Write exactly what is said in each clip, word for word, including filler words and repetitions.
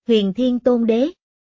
Huyền Thiên Tôn Đế.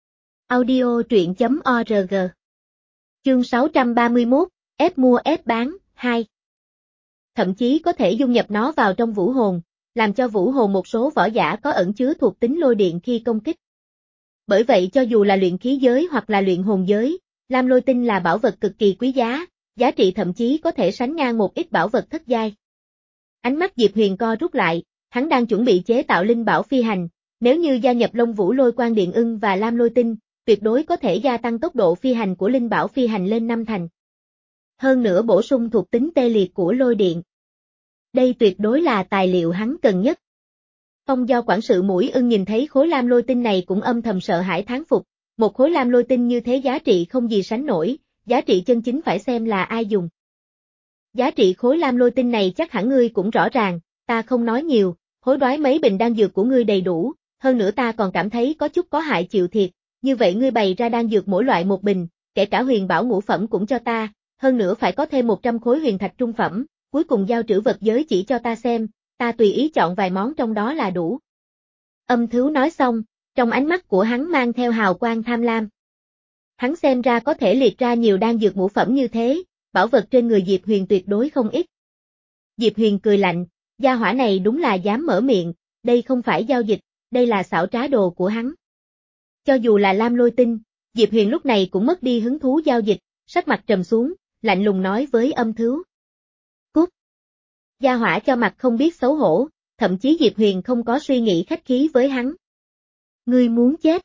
Audio truyện chấm org. Chương sáu trăm ba mươi mốt, ép mua ép bán, hai. Thậm chí có thể dung nhập nó vào trong vũ hồn, làm cho vũ hồn một số võ giả có ẩn chứa thuộc tính lôi điện khi công kích. Bởi vậy cho dù là luyện khí giới hoặc là luyện hồn giới, lam lôi tinh là bảo vật cực kỳ quý giá, giá trị thậm chí có thể sánh ngang một ít bảo vật thất giai. Ánh mắt Diệp Huyền co rút lại, hắn đang chuẩn bị chế tạo linh bảo phi hành, nếu như gia nhập Long Vũ Lôi Quang Điện Ưng và Lam Lôi Tinh, tuyệt đối có thể gia tăng tốc độ phi hành của linh bảo phi hành lên năm thành. Hơn nữa bổ sung thuộc tính tê liệt của lôi điện. Đây tuyệt đối là tài liệu hắn cần nhất. Phong Do quản sự Mũi Ưng nhìn thấy khối lam lôi tinh này cũng âm thầm sợ hãi thán phục, một khối lam lôi tinh như thế giá trị không gì sánh nổi, giá trị chân chính phải xem là ai dùng. Giá trị khối lam lôi tinh này chắc hẳn ngươi cũng rõ ràng, ta không nói nhiều, hối đoái mấy bình đan dược của ngươi đầy đủ, hơn nữa ta còn cảm thấy có chút có hại chịu thiệt, như vậy ngươi bày ra đan dược mỗi loại một bình, kể cả huyền bảo ngũ phẩm cũng cho ta, hơn nữa phải có thêm một trăm khối huyền thạch trung phẩm, cuối cùng giao trữ vật giới chỉ cho ta xem, ta tùy ý chọn vài món trong đó là đủ. Âm Thứu nói xong, trong ánh mắt của hắn mang theo hào quang tham lam. Hắn xem ra có thể liệt ra nhiều đan dược ngũ phẩm như thế, bảo vật trên người Diệp Huyền tuyệt đối không ít. Diệp Huyền cười lạnh, gia hỏa này đúng là dám mở miệng, đây không phải giao dịch, đây là xảo trá đồ của hắn. Cho dù là lam lôi tinh, Diệp Huyền lúc này cũng mất đi hứng thú giao dịch, sắc mặt trầm xuống, lạnh lùng nói với Âm Thứu. Cút! Gia hỏa cho mặt không biết xấu hổ, thậm chí Diệp Huyền không có suy nghĩ khách khí với hắn. Ngươi muốn chết.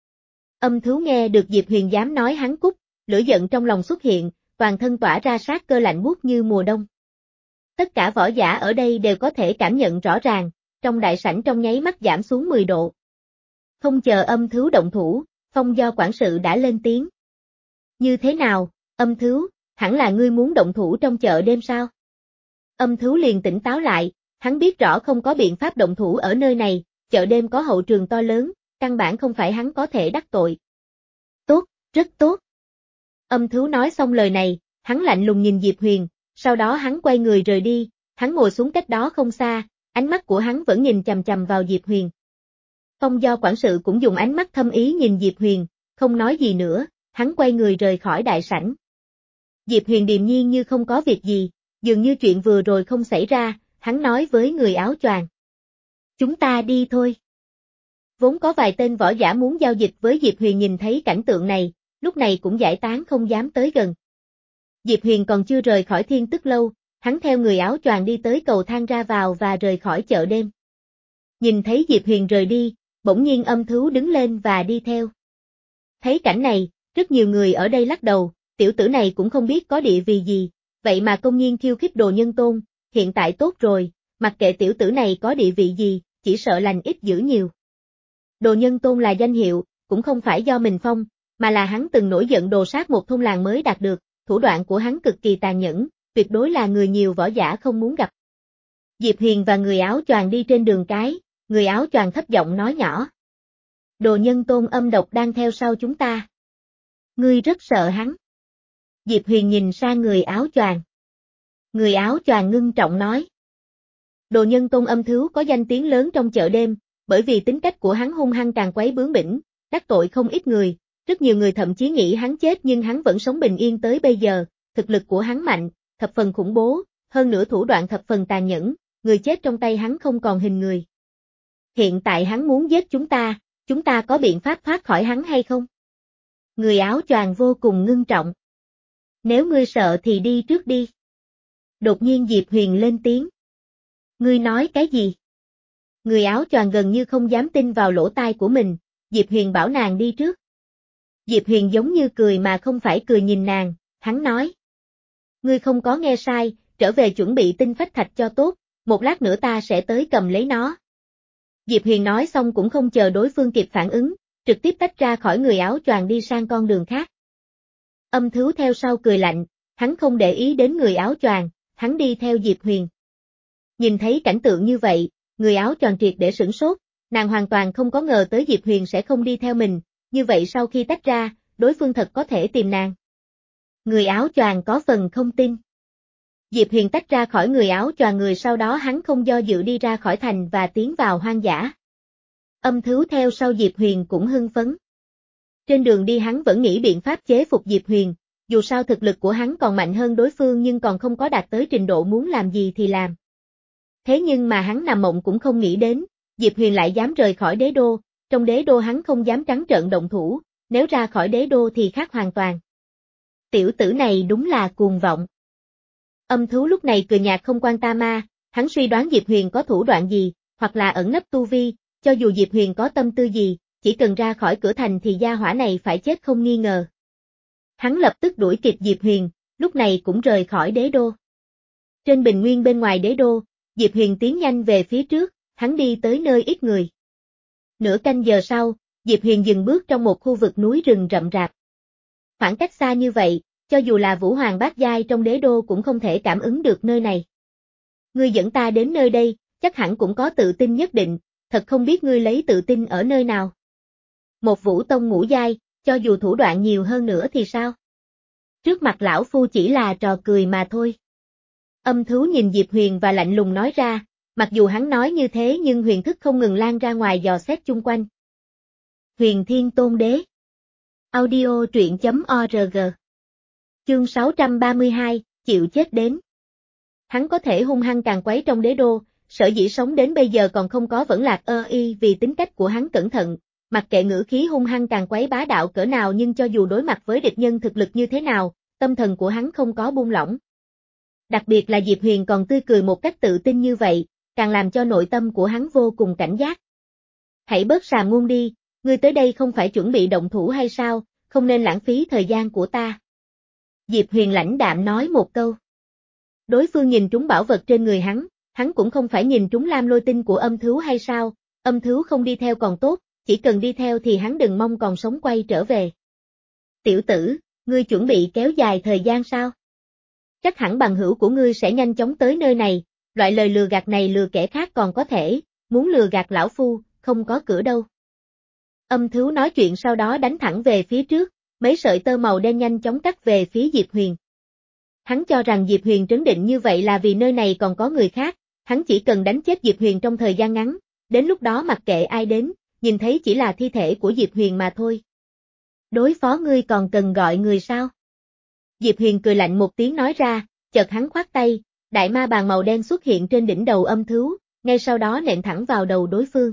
Âm Thứu nghe được Diệp Huyền dám nói hắn cút, lửa giận trong lòng xuất hiện, toàn thân tỏa ra sát cơ lạnh buốt như mùa đông. Tất cả võ giả ở đây đều có thể cảm nhận rõ ràng, trong đại sảnh trong nháy mắt giảm xuống mười độ. Không chờ Âm Thứu động thủ, Phong Do quản sự đã lên tiếng. Như thế nào, Âm Thứu, hẳn là ngươi muốn động thủ trong chợ đêm sao? Âm Thứu liền tỉnh táo lại, hắn biết rõ không có biện pháp động thủ ở nơi này, chợ đêm có hậu trường to lớn, căn bản không phải hắn có thể đắc tội. Tốt, rất tốt. Âm Thứu nói xong lời này, hắn lạnh lùng nhìn Diệp Huyền, sau đó hắn quay người rời đi, hắn ngồi xuống cách đó không xa, ánh mắt của hắn vẫn nhìn chằm chằm vào Diệp Huyền. Phong Do quản sự cũng dùng ánh mắt thâm ý nhìn Diệp Huyền, không nói gì nữa, hắn quay người rời khỏi đại sảnh. Diệp Huyền điềm nhiên như không có việc gì, dường như chuyện vừa rồi không xảy ra, hắn nói với người áo choàng. Chúng ta đi thôi. Vốn có vài tên võ giả muốn giao dịch với Diệp Huyền nhìn thấy cảnh tượng này, lúc này cũng giải tán không dám tới gần. Diệp Huyền còn chưa rời khỏi Thiên Tức Lâu, hắn theo người áo choàng đi tới cầu thang ra vào và rời khỏi chợ đêm. Nhìn thấy Diệp Huyền rời đi, bỗng nhiên Âm Thứu đứng lên và đi theo. Thấy cảnh này, rất nhiều người ở đây lắc đầu, tiểu tử này cũng không biết có địa vị gì, vậy mà công nhiên khiêu khích Đồ Nhân Tôn, hiện tại tốt rồi, mặc kệ tiểu tử này có địa vị gì, chỉ sợ lành ít dữ nhiều. Đồ Nhân Tôn là danh hiệu, cũng không phải do mình phong, mà là hắn từng nổi giận đồ sát một thôn làng mới đạt được, thủ đoạn của hắn cực kỳ tàn nhẫn, tuyệt đối là người nhiều võ giả không muốn gặp. Diệp Huyền và người áo choàng đi trên đường cái, người áo choàng thấp giọng nói nhỏ. Đồ Nhân Tôn âm độc đang theo sau chúng ta. Ngươi rất sợ hắn. Diệp Huyền nhìn sang người áo choàng. Người áo choàng ngưng trọng nói. Đồ Nhân Tôn Âm Thứu có danh tiếng lớn trong chợ đêm, bởi vì tính cách của hắn hung hăng càn quấy bướng bỉnh, đắc tội không ít người, rất nhiều người thậm chí nghĩ hắn chết nhưng hắn vẫn sống bình yên tới bây giờ, thực lực của hắn mạnh, thập phần khủng bố, hơn nữa thủ đoạn thập phần tàn nhẫn, người chết trong tay hắn không còn hình người. Hiện tại hắn muốn giết chúng ta, chúng ta có biện pháp thoát khỏi hắn hay không? Người áo choàng vô cùng ngưng trọng. Nếu ngươi sợ thì đi trước đi. Đột nhiên Diệp Huyền lên tiếng. Ngươi nói cái gì? Người áo choàng gần như không dám tin vào lỗ tai của mình, Diệp Huyền bảo nàng đi trước. Diệp Huyền giống như cười mà không phải cười nhìn nàng, hắn nói. Ngươi không có nghe sai, trở về chuẩn bị tinh phách thạch cho tốt, một lát nữa ta sẽ tới cầm lấy nó. Diệp Huyền nói xong cũng không chờ đối phương kịp phản ứng, trực tiếp tách ra khỏi người áo choàng đi sang con đường khác. Âm Thứu theo sau cười lạnh, hắn không để ý đến người áo choàng, hắn đi theo Diệp Huyền. Nhìn thấy cảnh tượng như vậy, người áo choàng triệt để sửng sốt, nàng hoàn toàn không có ngờ tới Diệp Huyền sẽ không đi theo mình, như vậy sau khi tách ra, đối phương thật có thể tìm nàng. Người áo choàng có phần không tin. Diệp Huyền tách ra khỏi người áo choàng người sau đó hắn không do dự đi ra khỏi thành và tiến vào hoang dã. Âm Thứu theo sau Diệp Huyền cũng hưng phấn. Trên đường đi hắn vẫn nghĩ biện pháp chế phục Diệp Huyền, dù sao thực lực của hắn còn mạnh hơn đối phương nhưng còn không có đạt tới trình độ muốn làm gì thì làm. Thế nhưng mà hắn nằm mộng cũng không nghĩ đến, Diệp Huyền lại dám rời khỏi đế đô, trong đế đô hắn không dám trắng trợn động thủ, nếu ra khỏi đế đô thì khác hoàn toàn. Tiểu tử này đúng là cuồng vọng. Âm Thứu lúc này cười nhạt không quan ta ma, hắn suy đoán Diệp Huyền có thủ đoạn gì, hoặc là ẩn nấp tu vi, cho dù Diệp Huyền có tâm tư gì, chỉ cần ra khỏi cửa thành thì gia hỏa này phải chết không nghi ngờ. Hắn lập tức đuổi kịp Diệp Huyền, lúc này cũng rời khỏi đế đô. Trên bình nguyên bên ngoài đế đô, Diệp Huyền tiến nhanh về phía trước, hắn đi tới nơi ít người. Nửa canh giờ sau, Diệp Huyền dừng bước trong một khu vực núi rừng rậm rạp. Khoảng cách xa như vậy, cho dù là Vũ Hoàng bát giai trong đế đô cũng không thể cảm ứng được nơi này. Ngươi dẫn ta đến nơi đây, chắc hẳn cũng có tự tin nhất định, thật không biết ngươi lấy tự tin ở nơi nào. Một Vũ Tông ngũ giai, cho dù thủ đoạn nhiều hơn nữa thì sao? Trước mặt lão phu chỉ là trò cười mà thôi. Âm Thứu nhìn Diệp Huyền và lạnh lùng nói ra, mặc dù hắn nói như thế nhưng huyền thức không ngừng lan ra ngoài dò xét chung quanh. Huyền Thiên Tôn Đế. Audio truyện chấm org. Chương sáu trăm ba mươi hai, chịu chết đến. Hắn có thể hung hăng càng quấy trong đế đô, sở dĩ sống đến bây giờ còn không có vẫn lạc ơ y vì tính cách của hắn cẩn thận, mặc kệ ngữ khí hung hăng càng quấy bá đạo cỡ nào nhưng cho dù đối mặt với địch nhân thực lực như thế nào, tâm thần của hắn không có buông lỏng. Đặc biệt là Diệp Huyền còn tươi cười một cách tự tin như vậy, càng làm cho nội tâm của hắn vô cùng cảnh giác. Hãy bớt xàm ngôn đi, ngươi tới đây không phải chuẩn bị động thủ hay sao, không nên lãng phí thời gian của ta. Diệp Huyền lãnh đạm nói một câu. Đối phương nhìn trúng bảo vật trên người hắn, hắn cũng không phải nhìn trúng lam lôi tinh của Âm Thứu hay sao, Âm Thứu không đi theo còn tốt, chỉ cần đi theo thì hắn đừng mong còn sống quay trở về. Tiểu tử, ngươi chuẩn bị kéo dài thời gian sao? Chắc hẳn bằng hữu của ngươi sẽ nhanh chóng tới nơi này, loại lời lừa gạt này lừa kẻ khác còn có thể, muốn lừa gạt lão phu, không có cửa đâu. Âm Thứu nói chuyện sau đó đánh thẳng về phía trước, mấy sợi tơ màu đen nhanh chóng cắt về phía Diệp Huyền. Hắn cho rằng Diệp Huyền trấn định như vậy là vì nơi này còn có người khác, hắn chỉ cần đánh chết Diệp Huyền trong thời gian ngắn, đến lúc đó mặc kệ ai đến, nhìn thấy chỉ là thi thể của Diệp Huyền mà thôi. Đối phó ngươi còn cần gọi người sao? Diệp Huyền cười lạnh một tiếng nói ra, chợt hắn khoát tay, đại ma bàn màu đen xuất hiện trên đỉnh đầu Âm Thứu, ngay sau đó nện thẳng vào đầu đối phương.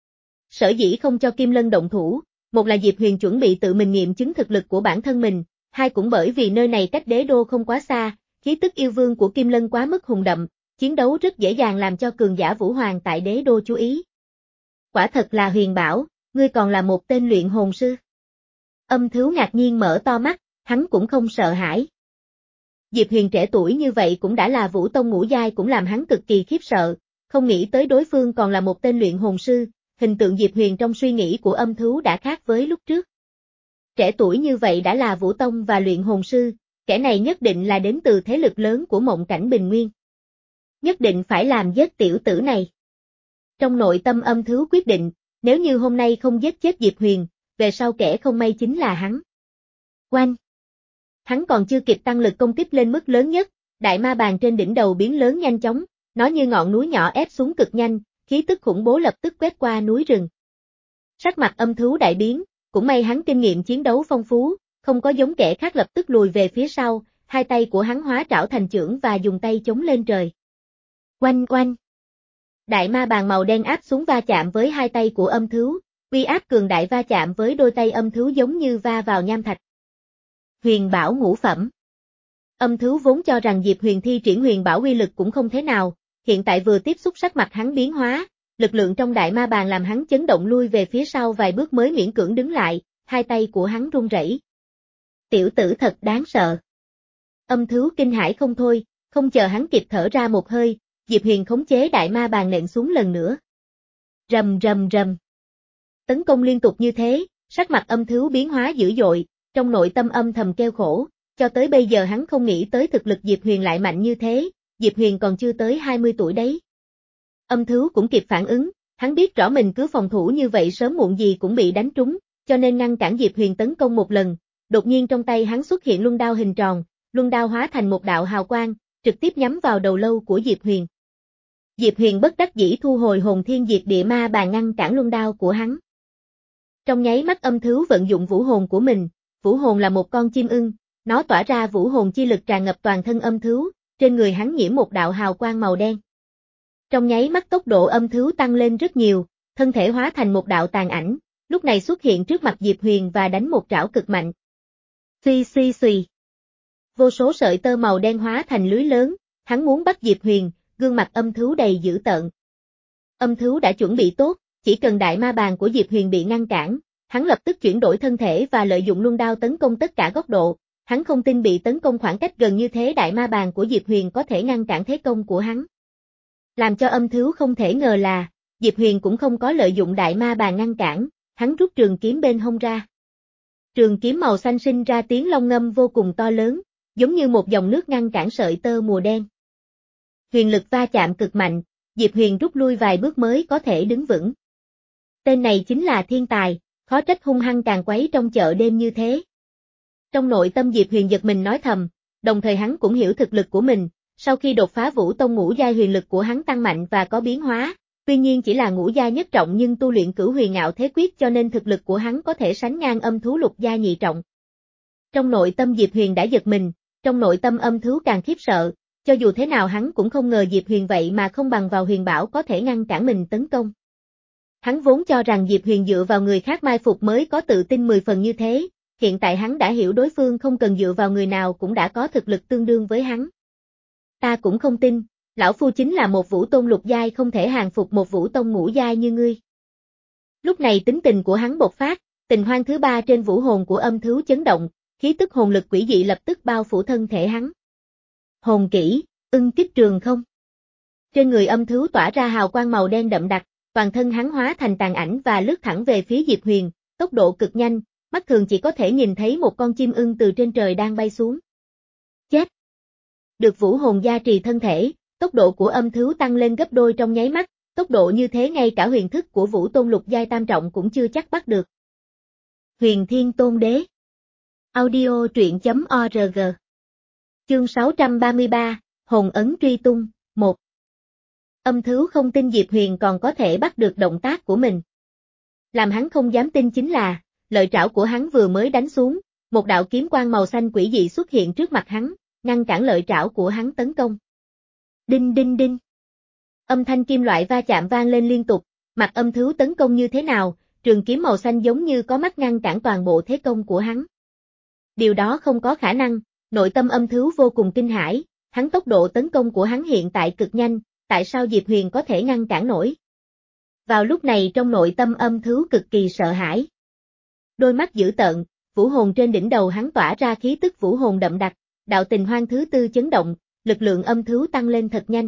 Sở dĩ không cho Kim Lân động thủ, một là Diệp Huyền chuẩn bị tự mình nghiệm chứng thực lực của bản thân mình, hai cũng bởi vì nơi này cách đế đô không quá xa, khí tức yêu vương của Kim Lân quá mức hùng đậm, chiến đấu rất dễ dàng làm cho cường giả Vũ Hoàng tại đế đô chú ý. Quả thật là huyền bảo, ngươi còn là một tên luyện hồn sư. Âm Thứu ngạc nhiên mở to mắt, hắn cũng không sợ hãi. Diệp Huyền trẻ tuổi như vậy cũng đã là Vũ Tông ngũ giai cũng làm hắn cực kỳ khiếp sợ, không nghĩ tới đối phương còn là một tên luyện hồn sư, hình tượng Diệp Huyền trong suy nghĩ của Âm Thứu đã khác với lúc trước. Trẻ tuổi như vậy đã là Vũ Tông và luyện hồn sư, kẻ này nhất định là đến từ thế lực lớn của mộng cảnh Bình Nguyên. Nhất định phải làm giết tiểu tử này. Trong nội tâm Âm Thứu quyết định, nếu như hôm nay không giết chết Diệp Huyền, về sau kẻ không may chính là hắn. Oanh! Hắn còn chưa kịp tăng lực công kích lên mức lớn nhất, đại ma bàn trên đỉnh đầu biến lớn nhanh chóng, nó như ngọn núi nhỏ ép xuống cực nhanh, khí tức khủng bố lập tức quét qua núi rừng. Sắc mặt Âm Thứu đại biến, cũng may hắn kinh nghiệm chiến đấu phong phú, không có giống kẻ khác lập tức lùi về phía sau, hai tay của hắn hóa trảo thành chưởng và dùng tay chống lên trời. Oanh oanh! Đại ma bàn màu đen áp xuống va chạm với hai tay của Âm Thứu, uy áp cường đại va chạm với đôi tay Âm Thứu giống như va vào nham thạch. Huyền bảo ngũ phẩm. Âm Thứu vốn cho rằng Diệp Huyền thi triển huyền bảo uy lực cũng không thế nào, hiện tại vừa tiếp xúc sắc mặt hắn biến hóa, lực lượng trong đại ma bàn làm hắn chấn động lui về phía sau vài bước mới miễn cưỡng đứng lại, hai tay của hắn run rẩy. Tiểu tử thật đáng sợ. Âm Thứu kinh hãi không thôi, không chờ hắn kịp thở ra một hơi, Diệp Huyền khống chế đại ma bàn nện xuống lần nữa. Rầm rầm rầm. Tấn công liên tục như thế, sắc mặt Âm Thứu biến hóa dữ dội, trong nội tâm âm thầm kêu khổ, cho tới bây giờ hắn không nghĩ tới thực lực Diệp Huyền lại mạnh như thế, Diệp Huyền còn chưa tới hai mươi tuổi đấy. Âm Thứu cũng kịp phản ứng, hắn biết rõ mình cứ phòng thủ như vậy sớm muộn gì cũng bị đánh trúng, cho nên ngăn cản Diệp Huyền tấn công một lần, đột nhiên trong tay hắn xuất hiện luân đao hình tròn, luân đao hóa thành một đạo hào quang, trực tiếp nhắm vào đầu lâu của Diệp Huyền. Diệp Huyền bất đắc dĩ thu hồi hồn thiên diệt địa ma bàn ngăn cản luân đao của hắn. Trong nháy mắt âm thứu vận dụng vũ hồn của mình, vũ hồn là một con chim ưng, nó tỏa ra vũ hồn chi lực tràn ngập toàn thân âm thứu, trên người hắn nhiễm một đạo hào quang màu đen. Trong nháy mắt tốc độ âm thứu tăng lên rất nhiều, thân thể hóa thành một đạo tàn ảnh, lúc này xuất hiện trước mặt Diệp Huyền và đánh một trảo cực mạnh. Suy suy suy. Vô số sợi tơ màu đen hóa thành lưới lớn, hắn muốn bắt Diệp Huyền, gương mặt âm thứu đầy dữ tợn. Âm thứu đã chuẩn bị tốt, chỉ cần đại ma bàn của Diệp Huyền bị ngăn cản, hắn lập tức chuyển đổi thân thể và lợi dụng luân đao tấn công tất cả góc độ, hắn không tin bị tấn công khoảng cách gần như thế đại ma bàn của Diệp Huyền có thể ngăn cản thế công của hắn. Làm cho âm thứu không thể ngờ là, Diệp Huyền cũng không có lợi dụng đại ma bàn ngăn cản, hắn rút trường kiếm bên hông ra. Trường kiếm màu xanh sinh ra tiếng long ngâm vô cùng to lớn, giống như một dòng nước ngăn cản sợi tơ mùa đen. Huyền lực va chạm cực mạnh, Diệp Huyền rút lui vài bước mới có thể đứng vững. Tên này chính là thiên tài, khó trách hung hăng càng quấy trong chợ đêm như thế. Trong nội tâm Diệp Huyền giật mình nói thầm, đồng thời hắn cũng hiểu thực lực của mình, sau khi đột phá vũ tông ngũ giai huyền lực của hắn tăng mạnh và có biến hóa, tuy nhiên chỉ là ngũ giai nhất trọng nhưng tu luyện cửu huyền ngạo thế quyết cho nên thực lực của hắn có thể sánh ngang âm thú lục giai nhị trọng. Trong nội tâm Diệp Huyền đã giật mình, trong nội tâm âm thú càng khiếp sợ, cho dù thế nào hắn cũng không ngờ Diệp Huyền vậy mà không bằng vào huyền bảo có thể ngăn cản mình tấn công. Hắn vốn cho rằng Diệp Huyền dựa vào người khác mai phục mới có tự tin mười phần như thế, hiện tại hắn đã hiểu đối phương không cần dựa vào người nào cũng đã có thực lực tương đương với hắn. Ta cũng không tin, lão phu chính là một vũ tôn lục giai không thể hàng phục một vũ tông ngũ giai như ngươi. Lúc này tính tình của hắn bộc phát, tình hoang thứ ba trên vũ hồn của âm thú chấn động, khí tức hồn lực quỷ dị lập tức bao phủ thân thể hắn. Hồn kỹ, ưng kích trường không. Trên người âm thú tỏa ra hào quang màu đen đậm đặc, toàn thân hắn hóa thành tàn ảnh và lướt thẳng về phía Diệp Huyền, tốc độ cực nhanh, mắt thường chỉ có thể nhìn thấy một con chim ưng từ trên trời đang bay xuống. Chết! Được vũ hồn gia trì thân thể, tốc độ của âm thú tăng lên gấp đôi trong nháy mắt, tốc độ như thế ngay cả huyền thức của vũ tôn lục giai tam trọng cũng chưa chắc bắt được. Huyền Thiên Tôn Đế. Audio truyện chấm org. Chương sáu trăm ba mươi ba, Hồn ấn truy tung, một. Âm thú không tin Diệp Huyền còn có thể bắt được động tác của mình. Làm hắn không dám tin chính là, lợi trảo của hắn vừa mới đánh xuống, một đạo kiếm quang màu xanh quỷ dị xuất hiện trước mặt hắn, ngăn cản lợi trảo của hắn tấn công. Đinh đinh đinh. Âm thanh kim loại va chạm vang lên liên tục, mặt âm thú tấn công như thế nào, trường kiếm màu xanh giống như có mắt ngăn cản toàn bộ thế công của hắn. Điều đó không có khả năng, nội tâm âm thú vô cùng kinh hãi, hắn tốc độ tấn công của hắn hiện tại cực nhanh, tại sao Diệp Huyền có thể ngăn cản nổi? Vào lúc này trong nội tâm âm thú cực kỳ sợ hãi. Đôi mắt dữ tợn, vũ hồn trên đỉnh đầu hắn tỏa ra khí tức vũ hồn đậm đặc, đạo tình hoang thứ tư chấn động, lực lượng âm thú tăng lên thật nhanh.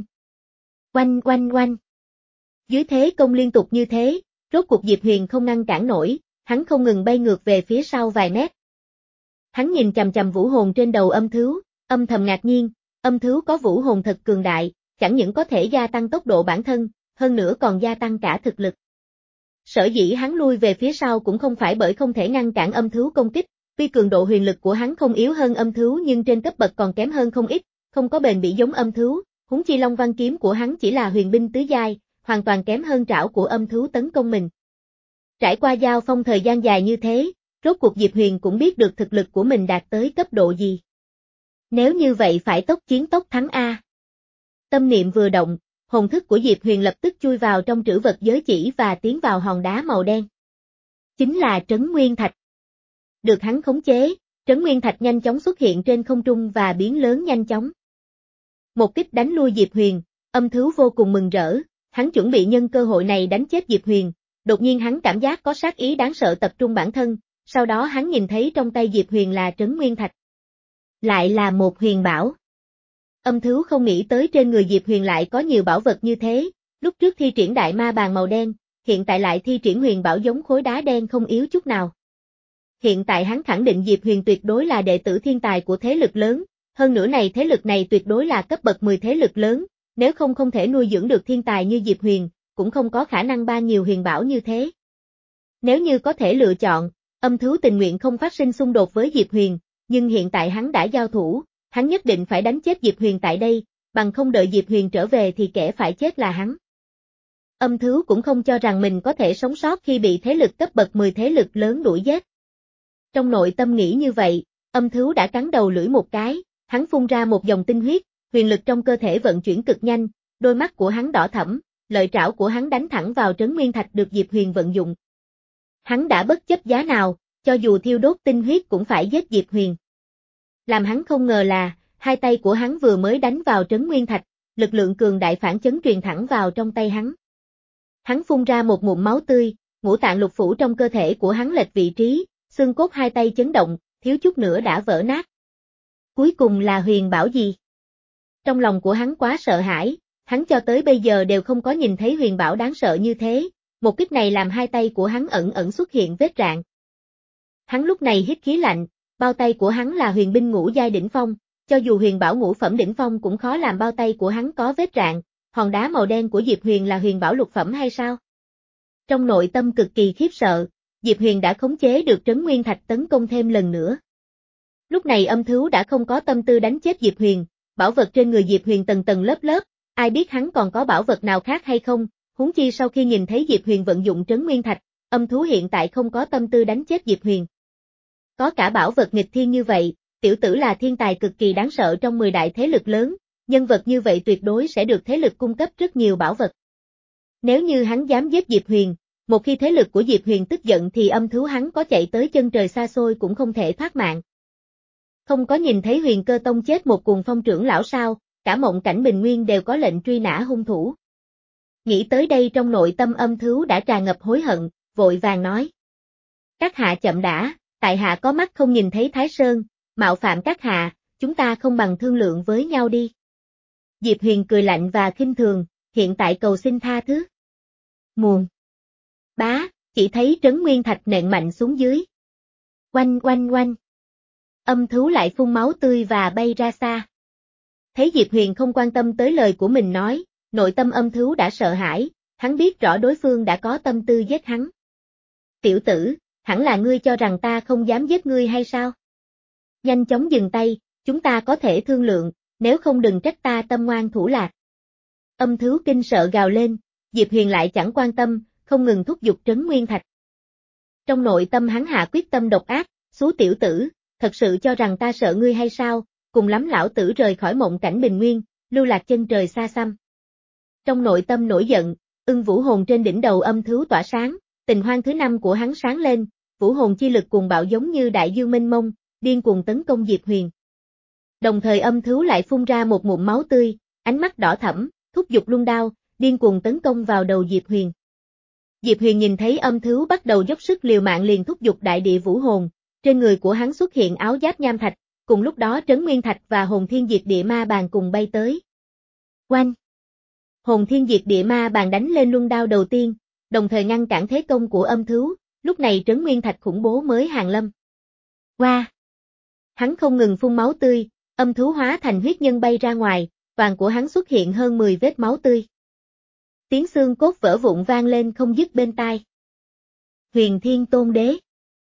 Oanh oanh oanh. Dưới thế công liên tục như thế, rốt cuộc Diệp Huyền không ngăn cản nổi, hắn không ngừng bay ngược về phía sau vài mét. Hắn nhìn chằm chằm vũ hồn trên đầu âm thú, âm thầm ngạc nhiên, âm thú có vũ hồn thật cường đại, chẳng những có thể gia tăng tốc độ bản thân, hơn nữa còn gia tăng cả thực lực. Sở dĩ hắn lui về phía sau cũng không phải bởi không thể ngăn cản âm thú công kích, tuy cường độ huyền lực của hắn không yếu hơn âm thú nhưng trên cấp bậc còn kém hơn không ít, không có bền bỉ giống âm thú, huống chi Long Văn kiếm của hắn chỉ là huyền binh tứ giai, hoàn toàn kém hơn trảo của âm thú tấn công mình. Trải qua giao phong thời gian dài như thế, rốt cuộc Diệp Huyền cũng biết được thực lực của mình đạt tới cấp độ gì. Nếu như vậy phải tốc chiến tốc thắng A. Tâm niệm vừa động, hồn thức của Diệp Huyền lập tức chui vào trong trữ vật giới chỉ và tiến vào hòn đá màu đen. Chính là Trấn Nguyên Thạch. Được hắn khống chế, Trấn Nguyên Thạch nhanh chóng xuất hiện trên không trung và biến lớn nhanh chóng. Một kích đánh lui Diệp Huyền, âm thú vô cùng mừng rỡ, hắn chuẩn bị nhân cơ hội này đánh chết Diệp Huyền, đột nhiên hắn cảm giác có sát ý đáng sợ tập trung bản thân, sau đó hắn nhìn thấy trong tay Diệp Huyền là Trấn Nguyên Thạch. Lại là một huyền bảo. Âm thú không nghĩ tới trên người Diệp Huyền lại có nhiều bảo vật như thế, lúc trước thi triển đại ma bàn màu đen, hiện tại lại thi triển huyền bảo giống khối đá đen không yếu chút nào. Hiện tại hắn khẳng định Diệp Huyền tuyệt đối là đệ tử thiên tài của thế lực lớn, hơn nữa này thế lực này tuyệt đối là cấp bậc mười thế lực lớn, nếu không không thể nuôi dưỡng được thiên tài như Diệp Huyền, cũng không có khả năng ban nhiều huyền bảo như thế. Nếu như có thể lựa chọn, âm thú tình nguyện không phát sinh xung đột với Diệp Huyền, nhưng hiện tại hắn đã giao thủ, hắn nhất định phải đánh chết Diệp Huyền tại đây, bằng không đợi Diệp Huyền trở về thì kẻ phải chết là hắn. Âm Thứu cũng không cho rằng mình có thể sống sót khi bị thế lực cấp bậc mười thế lực lớn đuổi giết. Trong nội tâm nghĩ như vậy, Âm Thứu đã cắn đầu lưỡi một cái, hắn phun ra một dòng tinh huyết, huyền lực trong cơ thể vận chuyển cực nhanh, đôi mắt của hắn đỏ thẫm, lợi trảo của hắn đánh thẳng vào trấn nguyên thạch được Diệp Huyền vận dụng. Hắn đã bất chấp giá nào, cho dù thiêu đốt tinh huyết cũng phải giết Diệp Huyền. Làm hắn không ngờ là, hai tay của hắn vừa mới đánh vào trấn nguyên thạch, lực lượng cường đại phản chấn truyền thẳng vào trong tay hắn. Hắn phun ra một ngụm máu tươi, ngũ tạng lục phủ trong cơ thể của hắn lệch vị trí, xương cốt hai tay chấn động, thiếu chút nữa đã vỡ nát. Cuối cùng là huyền bảo gì? Trong lòng của hắn quá sợ hãi, hắn cho tới bây giờ đều không có nhìn thấy huyền bảo đáng sợ như thế, một kích này làm hai tay của hắn ẩn ẩn xuất hiện vết rạn. Hắn lúc này hít khí lạnh, bao tay của hắn là huyền binh ngũ giai đỉnh phong, cho dù huyền bảo ngũ phẩm đỉnh phong cũng khó làm bao tay của hắn có vết rạn, hòn đá màu đen của Diệp Huyền là huyền bảo lục phẩm hay sao? Trong nội tâm cực kỳ khiếp sợ, Diệp Huyền đã khống chế được trấn nguyên thạch tấn công thêm lần nữa. Lúc này Âm Thứu đã không có tâm tư đánh chết Diệp Huyền, bảo vật trên người Diệp Huyền tầng tầng lớp lớp, ai biết hắn còn có bảo vật nào khác hay không, huống chi sau khi nhìn thấy Diệp Huyền vận dụng trấn nguyên thạch, Âm Thứu hiện tại không có tâm tư đánh chết Diệp Huyền. Có cả bảo vật nghịch thiên như vậy, tiểu tử là thiên tài cực kỳ đáng sợ trong mười đại thế lực lớn, nhân vật như vậy tuyệt đối sẽ được thế lực cung cấp rất nhiều bảo vật. Nếu như hắn dám giết Diệp Huyền, một khi thế lực của Diệp Huyền tức giận thì Âm Thứu hắn có chạy tới chân trời xa xôi cũng không thể thoát mạng. Không có nhìn thấy Huyền Cơ Tông chết một cuồng phong trưởng lão sao, cả Mộng Cảnh Bình Nguyên đều có lệnh truy nã hung thủ. Nghĩ tới đây trong nội tâm Âm Thứu đã tràn ngập hối hận, vội vàng nói. Các hạ chậm đã, tại hạ có mắt không nhìn thấy Thái Sơn, mạo phạm các hạ, chúng ta không bằng thương lượng với nhau đi. Diệp Huyền cười lạnh và khinh thường, hiện tại cầu xin tha thứ. Mùn. Bá, chỉ thấy trấn nguyên thạch nện mạnh xuống dưới. Oanh oanh oanh. Âm Thứu lại phun máu tươi và bay ra xa. Thấy Diệp Huyền không quan tâm tới lời của mình nói, nội tâm Âm Thứu đã sợ hãi, hắn biết rõ đối phương đã có tâm tư giết hắn. Tiểu tử, hẳn là ngươi cho rằng ta không dám giết ngươi hay sao? Nhanh chóng dừng tay, chúng ta có thể thương lượng, nếu không đừng trách ta tâm ngoan thủ lạc. Âm Thứu kinh sợ gào lên, Diệp Huyền lại chẳng quan tâm, không ngừng thúc giục trấn nguyên thạch. Trong nội tâm hắn hạ quyết tâm độc ác, xú tiểu tử, thật sự cho rằng ta sợ ngươi hay sao, cùng lắm lão tử rời khỏi Mộng Cảnh Bình Nguyên, lưu lạc chân trời xa xăm. Trong nội tâm nổi giận, ưng vũ hồn trên đỉnh đầu Âm Thứu tỏa sáng, tình hoang thứ năm của hắn sáng lên, vũ hồn chi lực cuồng bạo giống như đại dương mênh mông, điên cuồng tấn công Diệp Huyền. Đồng thời Âm Thứu lại phun ra một ngụm máu tươi, ánh mắt đỏ thẫm, thúc giục luân đao, điên cuồng tấn công vào đầu Diệp Huyền. Diệp Huyền nhìn thấy Âm Thứu bắt đầu dốc sức liều mạng liền thúc giục đại địa vũ hồn, trên người của hắn xuất hiện áo giáp nham thạch, cùng lúc đó trấn nguyên thạch và hồn thiên diệt địa ma bàn cùng bay tới. Oanh! Hồn thiên diệt địa ma bàn đánh lên luân đao đầu tiên, đồng thời ngăn cản thế công của Âm Thứu, lúc này trấn nguyên thạch khủng bố mới hàng lâm. Qua! Wow. Hắn không ngừng phun máu tươi, Âm Thứu hóa thành huyết nhân bay ra ngoài, toàn của hắn xuất hiện hơn mười vết máu tươi. Tiếng xương cốt vỡ vụn vang lên không dứt bên tai. Huyền Thiên Tôn Đế.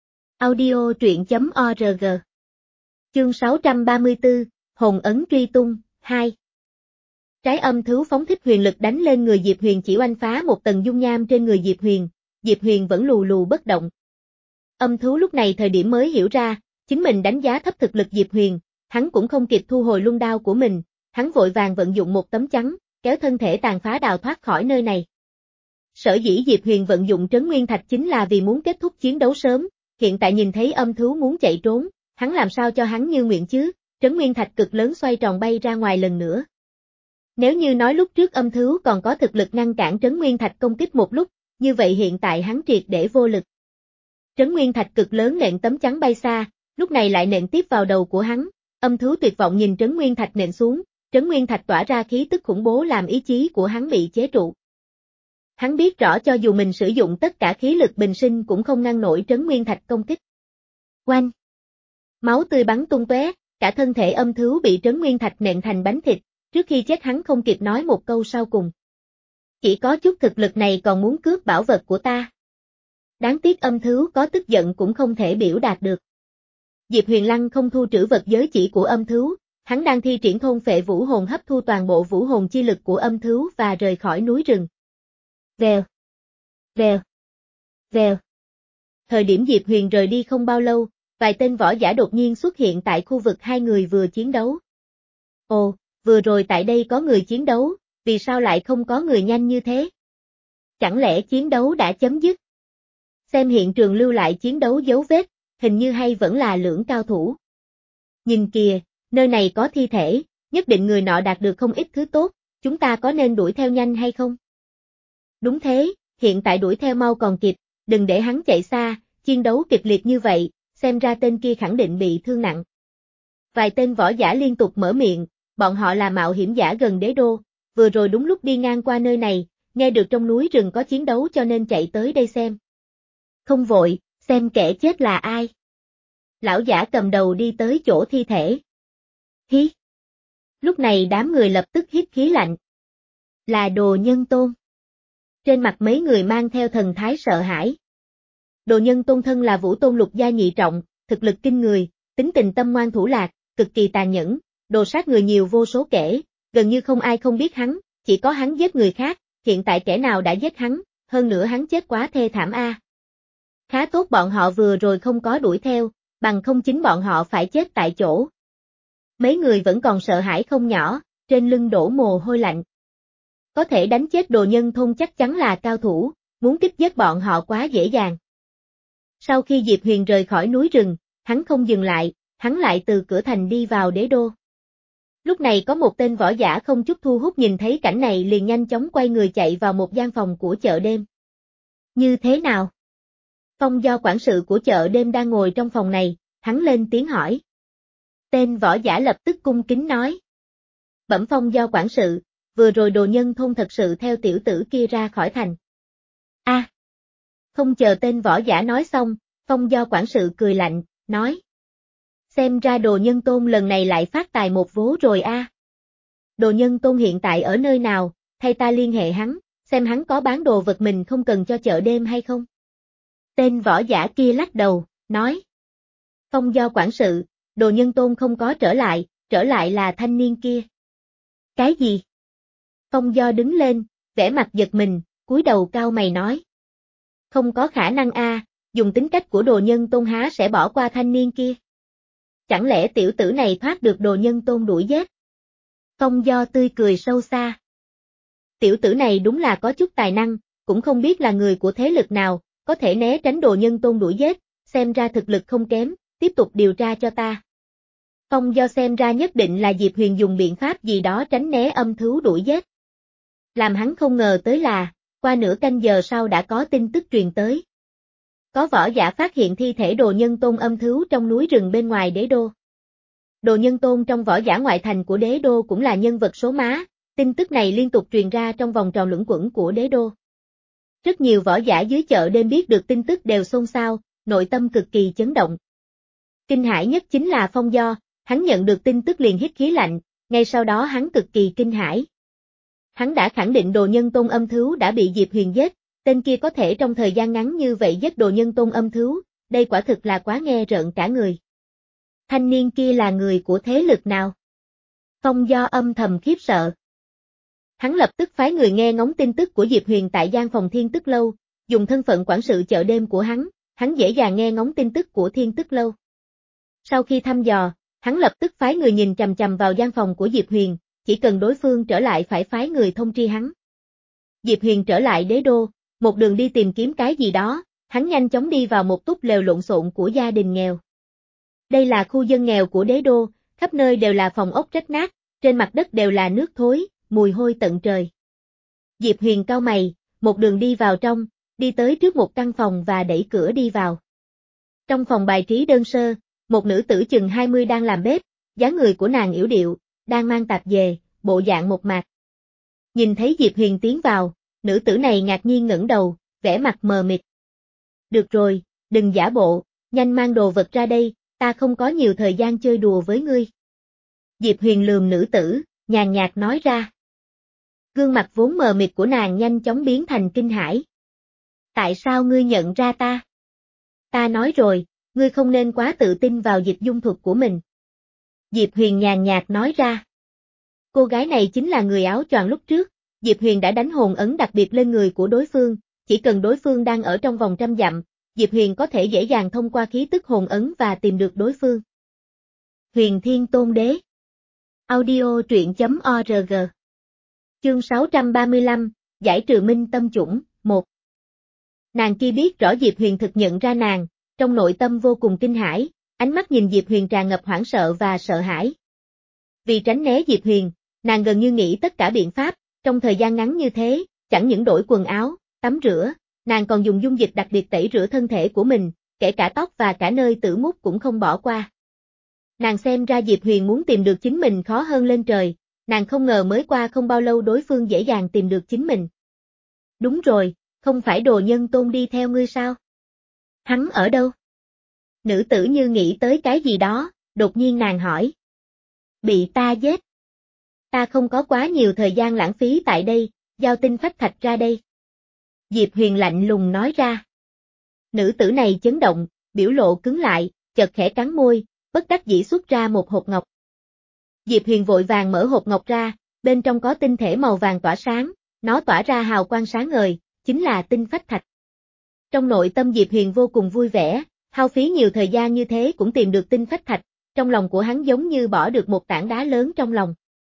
Audio truyện chấm org. Chương sáu trăm ba mươi tư, Hồn ấn truy tung, hai. Trái Âm Thứu phóng thích huyền lực đánh lên người Diệp Huyền chỉ oanh phá một tầng dung nham trên người Diệp Huyền, Diệp Huyền vẫn lù lù bất động. Âm Thứu lúc này thời điểm mới hiểu ra, chính mình đánh giá thấp thực lực Diệp Huyền, hắn cũng không kịp thu hồi luân đao của mình, hắn vội vàng vận dụng một tấm chắn, kéo thân thể tàn phá đào thoát khỏi nơi này. Sở dĩ Diệp Huyền vận dụng trấn nguyên thạch chính là vì muốn kết thúc chiến đấu sớm, hiện tại nhìn thấy Âm Thứu muốn chạy trốn, hắn làm sao cho hắn như nguyện chứ, trấn nguyên thạch cực lớn xoay tròn bay ra ngoài lần nữa. Nếu như nói lúc trước Âm Thứu còn có thực lực ngăn cản trấn nguyên thạch công kích một lúc, như vậy hiện tại hắn triệt để vô lực. Trấn nguyên thạch cực lớn nện tấm chắn bay xa, lúc này lại nện tiếp vào đầu của hắn, Âm Thứu tuyệt vọng nhìn trấn nguyên thạch nện xuống, trấn nguyên thạch tỏa ra khí tức khủng bố làm ý chí của hắn bị chế trụ. Hắn biết rõ cho dù mình sử dụng tất cả khí lực bình sinh cũng không ngăn nổi trấn nguyên thạch công kích. Oanh! Máu tươi bắn tung tóe, cả thân thể Âm Thứu bị trấn nguyên thạch nện thành bánh thịt, trước khi chết hắn không kịp nói một câu sau cùng. Chỉ có chút thực lực này còn muốn cướp bảo vật của ta. Đáng tiếc Âm Thứu có tức giận cũng không thể biểu đạt được. Diệp Huyền Lăng không thu trữ vật giới chỉ của Âm Thứu, hắn đang thi triển thôn phệ vũ hồn hấp thu toàn bộ vũ hồn chi lực của âm thứu và rời khỏi núi rừng. Vèo, vèo, vèo. Thời điểm Diệp Huyền rời đi không bao lâu, vài tên võ giả đột nhiên xuất hiện tại khu vực hai người vừa chiến đấu. Ồ, vừa rồi tại đây có người chiến đấu, vì sao lại không có người nhanh như thế? Chẳng lẽ chiến đấu đã chấm dứt? Xem hiện trường lưu lại chiến đấu dấu vết, hình như hay vẫn là lưỡng cao thủ. Nhìn kìa, nơi này có thi thể, nhất định người nọ đạt được không ít thứ tốt, chúng ta có nên đuổi theo nhanh hay không? Đúng thế, hiện tại đuổi theo mau còn kịp, đừng để hắn chạy xa, chiến đấu kịch liệt như vậy, xem ra tên kia khẳng định bị thương nặng. Vài tên võ giả liên tục mở miệng, bọn họ là mạo hiểm giả gần đế đô, vừa rồi đúng lúc đi ngang qua nơi này, nghe được trong núi rừng có chiến đấu cho nên chạy tới đây xem. Không vội, xem kẻ chết là ai. Lão giả cầm đầu đi tới chỗ thi thể. Hí! Lúc này đám người lập tức hít khí lạnh. Là Đồ Nhân Tôn. Trên mặt mấy người mang theo thần thái sợ hãi. Đồ Nhân Tôn thân là Vũ Tôn lục gia nhị trọng, thực lực kinh người, tính tình tâm ngoan thủ lạc, cực kỳ tàn nhẫn, đồ sát người nhiều vô số kể, gần như không ai không biết hắn, chỉ có hắn giết người khác, hiện tại kẻ nào đã giết hắn, hơn nữa hắn chết quá thê thảm a. Khá tốt bọn họ vừa rồi không có đuổi theo, bằng không chính bọn họ phải chết tại chỗ. Mấy người vẫn còn sợ hãi không nhỏ, trên lưng đổ mồ hôi lạnh. Có thể đánh chết Đồ Nhân Thôn chắc chắn là cao thủ, muốn kích giết bọn họ quá dễ dàng. Sau khi Diệp Huyền rời khỏi núi rừng, hắn không dừng lại, hắn lại từ cửa thành đi vào đế đô. Lúc này có một tên võ giả không chút thu hút nhìn thấy cảnh này liền nhanh chóng quay người chạy vào một gian phòng của chợ đêm. Như thế nào? Phong Do quản sự của chợ đêm đang ngồi trong phòng này, hắn lên tiếng hỏi. Tên võ giả lập tức cung kính nói. Bẩm Phong Do quản sự, vừa rồi Đồ Nhân Thôn thật sự theo tiểu tử kia ra khỏi thành. A. À, không chờ tên võ giả nói xong, Phong Do quản sự cười lạnh, nói. Xem ra Đồ Nhân Tôn lần này lại phát tài một vố rồi a. À. Đồ Nhân Tôn hiện tại ở nơi nào, thay ta liên hệ hắn, xem hắn có bán đồ vật mình không cần cho chợ đêm hay không. Tên võ giả kia lắc đầu, nói. Phong Do quản sự, Đồ Nhân Tôn không có trở lại, trở lại là thanh niên kia. Cái gì? Phong Do đứng lên, vẻ mặt giật mình, cúi đầu cao mày nói. Không có khả năng a, à, dùng tính cách của Đồ Nhân Tôn há sẽ bỏ qua thanh niên kia. Chẳng lẽ tiểu tử này thoát được Đồ Nhân Tôn đuổi giết? Phong Do tươi cười sâu xa. Tiểu tử này đúng là có chút tài năng, cũng không biết là người của thế lực nào, có thể né tránh Đồ Nhân Tôn đuổi giết, xem ra thực lực không kém, tiếp tục điều tra cho ta. Phong Do xem ra nhất định là Diệp Huyền dùng biện pháp gì đó tránh né âm thứu đuổi giết. Làm hắn không ngờ tới là, qua nửa canh giờ sau đã có tin tức truyền tới. Có võ giả phát hiện thi thể Đồ Nhân Tôn âm thứu trong núi rừng bên ngoài đế đô. Đồ Nhân Tôn trong võ giả ngoại thành của đế đô cũng là nhân vật số má, tin tức này liên tục truyền ra trong vòng tròn luẩn quẩn của đế đô. Rất nhiều võ giả dưới chợ đêm biết được tin tức đều xôn xao, nội tâm cực kỳ chấn động. Kinh hãi nhất chính là Phong Do, hắn nhận được tin tức liền hít khí lạnh, ngay sau đó hắn cực kỳ kinh hãi. Hắn đã khẳng định Đồ Nhân Tôn âm thứu đã bị Diệp Huyền giết, tên kia có thể trong thời gian ngắn như vậy giết Đồ Nhân Tôn âm thứu, đây quả thực là quá nghe rợn cả người. Thanh niên kia là người của thế lực nào? Phong Do âm thầm khiếp sợ. Hắn lập tức phái người nghe ngóng tin tức của Diệp Huyền tại gian phòng Thiên Tức Lâu, dùng thân phận quản sự chợ đêm của hắn, hắn dễ dàng nghe ngóng tin tức của Thiên Tức Lâu. Sau khi thăm dò, hắn lập tức phái người nhìn chằm chằm vào gian phòng của Diệp Huyền, chỉ cần đối phương trở lại phải phái người thông tri hắn. Diệp Huyền trở lại đế đô, một đường đi tìm kiếm cái gì đó, hắn nhanh chóng đi vào một túp lều lộn xộn của gia đình nghèo. Đây là khu dân nghèo của đế đô, khắp nơi đều là phòng ốc rách nát, trên mặt đất đều là nước thối, mùi hôi tận trời. Diệp Huyền cau mày, một đường đi vào trong, đi tới trước một căn phòng và đẩy cửa đi vào. Trong phòng bài trí đơn sơ, một nữ tử chừng hai mươi đang làm bếp, dáng người của nàng yểu điệu, đang mang tạp dề, bộ dạng mộc mạc. Nhìn thấy Diệp Huyền tiến vào, nữ tử này ngạc nhiên ngẩng đầu, vẻ mặt mờ mịt. Được rồi, đừng giả bộ, nhanh mang đồ vật ra đây, ta không có nhiều thời gian chơi đùa với ngươi. Diệp Huyền lườm nữ tử, nhàn nhạt nói ra. Gương mặt vốn mờ mịt của nàng nhanh chóng biến thành kinh hãi. Tại sao ngươi nhận ra ta? Ta nói rồi, ngươi không nên quá tự tin vào dịch dung thuật của mình. Diệp Huyền nhàn nhạt nói ra. Cô gái này chính là người áo choàng lúc trước, Diệp Huyền đã đánh hồn ấn đặc biệt lên người của đối phương, chỉ cần đối phương đang ở trong vòng trăm dặm, Diệp Huyền có thể dễ dàng thông qua khí tức hồn ấn và tìm được đối phương. Huyền Thiên Tôn Đế. Audio truyện chấm org. Chương sáu trăm ba mươi lăm, giải trừ minh tâm chủng, một. Nàng kia biết rõ Diệp Huyền thực nhận ra nàng, trong nội tâm vô cùng kinh hãi, ánh mắt nhìn Diệp Huyền tràn ngập hoảng sợ và sợ hãi. Vì tránh né Diệp Huyền, nàng gần như nghĩ tất cả biện pháp, trong thời gian ngắn như thế, chẳng những đổi quần áo, tắm rửa, nàng còn dùng dung dịch đặc biệt tẩy rửa thân thể của mình, kể cả tóc và cả nơi tử mút cũng không bỏ qua. Nàng xem ra Diệp Huyền muốn tìm được chính mình khó hơn lên trời, nàng không ngờ mới qua không bao lâu đối phương dễ dàng tìm được chính mình. Đúng rồi, không phải Đồ Nhân Tôn đi theo ngươi sao? Hắn ở đâu? Nữ tử như nghĩ tới cái gì đó, đột nhiên nàng hỏi. Bị ta giết. Ta không có quá nhiều thời gian lãng phí tại đây, giao tinh phách thạch ra đây. Diệp Huyền lạnh lùng nói ra. Nữ tử này chấn động, biểu lộ cứng lại, chợt khẽ cắn môi, bất đắc dĩ xuất ra một hộp ngọc. Diệp Huyền vội vàng mở hộp ngọc ra, bên trong có tinh thể màu vàng tỏa sáng, nó tỏa ra hào quang sáng ngời, chính là tinh phách thạch. Trong nội tâm Diệp Huyền vô cùng vui vẻ, hao phí nhiều thời gian như thế cũng tìm được tinh phách thạch, trong lòng của hắn giống như bỏ được một tảng đá lớn trong lòng.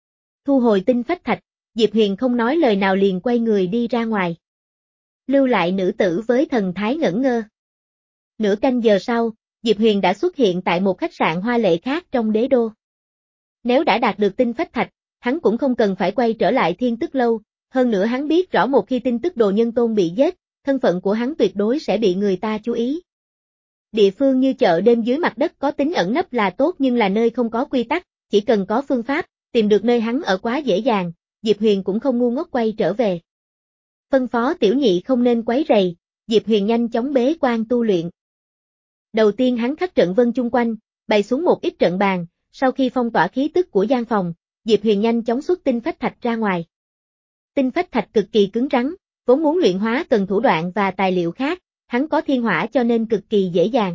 Thu hồi tinh phách thạch, Diệp Huyền không nói lời nào liền quay người đi ra ngoài. Lưu lại nữ tử với thần thái ngẩn ngơ. Nửa canh giờ sau, Diệp Huyền đã xuất hiện tại một khách sạn hoa lệ khác trong đế đô. Nếu đã đạt được tinh phách thạch, hắn cũng không cần phải quay trở lại Thiên Tức Lâu, hơn nữa hắn biết rõ một khi tin tức Đồ Nhân Tôn bị giết, thân phận của hắn tuyệt đối sẽ bị người ta chú ý. Địa phương như chợ đêm dưới mặt đất có tính ẩn nấp là tốt nhưng là nơi không có quy tắc, chỉ cần có phương pháp, tìm được nơi hắn ở quá dễ dàng, Diệp Huyền cũng không ngu ngốc quay trở về. Phân phó tiểu nhị không nên quấy rầy, Diệp Huyền nhanh chóng bế quan tu luyện. Đầu tiên hắn khắc trận vân chung quanh, bày xuống một ít trận bàn, sau khi phong tỏa khí tức của gian phòng, Diệp Huyền nhanh chóng xuất tinh phách thạch ra ngoài. Tinh phách thạch cực kỳ cứng rắn, vốn muốn luyện hóa cần thủ đoạn và tài liệu khác, hắn có thiên hỏa cho nên cực kỳ dễ dàng.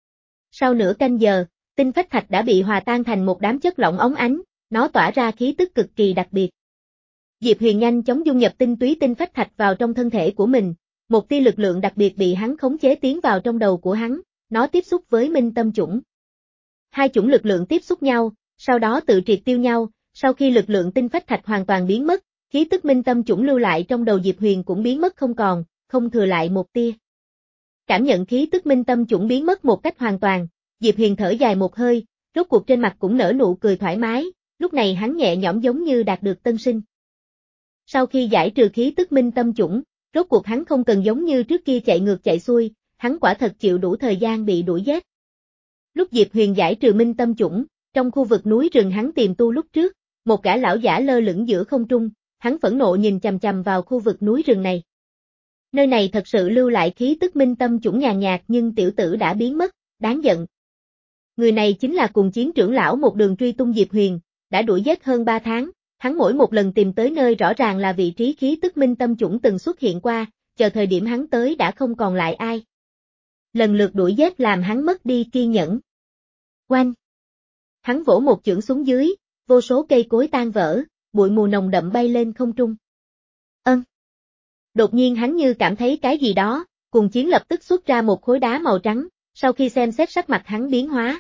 Sau nửa canh giờ, tinh phách thạch đã bị hòa tan thành một đám chất lỏng óng ánh, nó tỏa ra khí tức cực kỳ đặc biệt. Diệp Huyền nhanh chóng dung nhập tinh túy tinh phách thạch vào trong thân thể của mình, một tia lực lượng đặc biệt bị hắn khống chế tiến vào trong đầu của hắn, nó tiếp xúc với minh tâm chủng. Hai chủng lực lượng tiếp xúc nhau, sau đó tự triệt tiêu nhau, sau khi lực lượng tinh phách thạch hoàn toàn biến mất, khí tức minh tâm chủng lưu lại trong đầu Diệp Huyền cũng biến mất không còn, không thừa lại một tia. Cảm nhận khí tức minh tâm chủng biến mất một cách hoàn toàn, Diệp Huyền thở dài một hơi, rốt cuộc trên mặt cũng nở nụ cười thoải mái, lúc này hắn nhẹ nhõm giống như đạt được tân sinh. Sau khi giải trừ khí tức minh tâm chủng, rốt cuộc hắn không cần giống như trước kia chạy ngược chạy xuôi, hắn quả thật chịu đủ thời gian bị đuổi giết. Lúc Diệp Huyền giải trừ minh tâm chủng, trong khu vực núi rừng hắn tìm tu lúc trước, một gã lão giả lơ lửng giữa không trung, hắn phẫn nộ nhìn chằm chằm vào khu vực núi rừng này. Nơi này thật sự lưu lại khí tức minh tâm chủng nhàn nhạt nhưng tiểu tử đã biến mất, đáng giận. Người này chính là cùng chiến trưởng lão một đường truy tung Diệp Huyền, đã đuổi giết hơn ba tháng, hắn mỗi một lần tìm tới nơi rõ ràng là vị trí khí tức minh tâm chủng từng xuất hiện qua, chờ thời điểm hắn tới đã không còn lại ai. Lần lượt đuổi giết làm hắn mất đi kiên nhẫn. Oanh! Hắn vỗ một chưởng xuống dưới, vô số cây cối tan vỡ, bụi mù nồng đậm bay lên không trung. Ân! Đột nhiên hắn như cảm thấy cái gì đó, cùng chiến lập tức xuất ra một khối đá màu trắng, sau khi xem xét sắc mặt hắn biến hóa.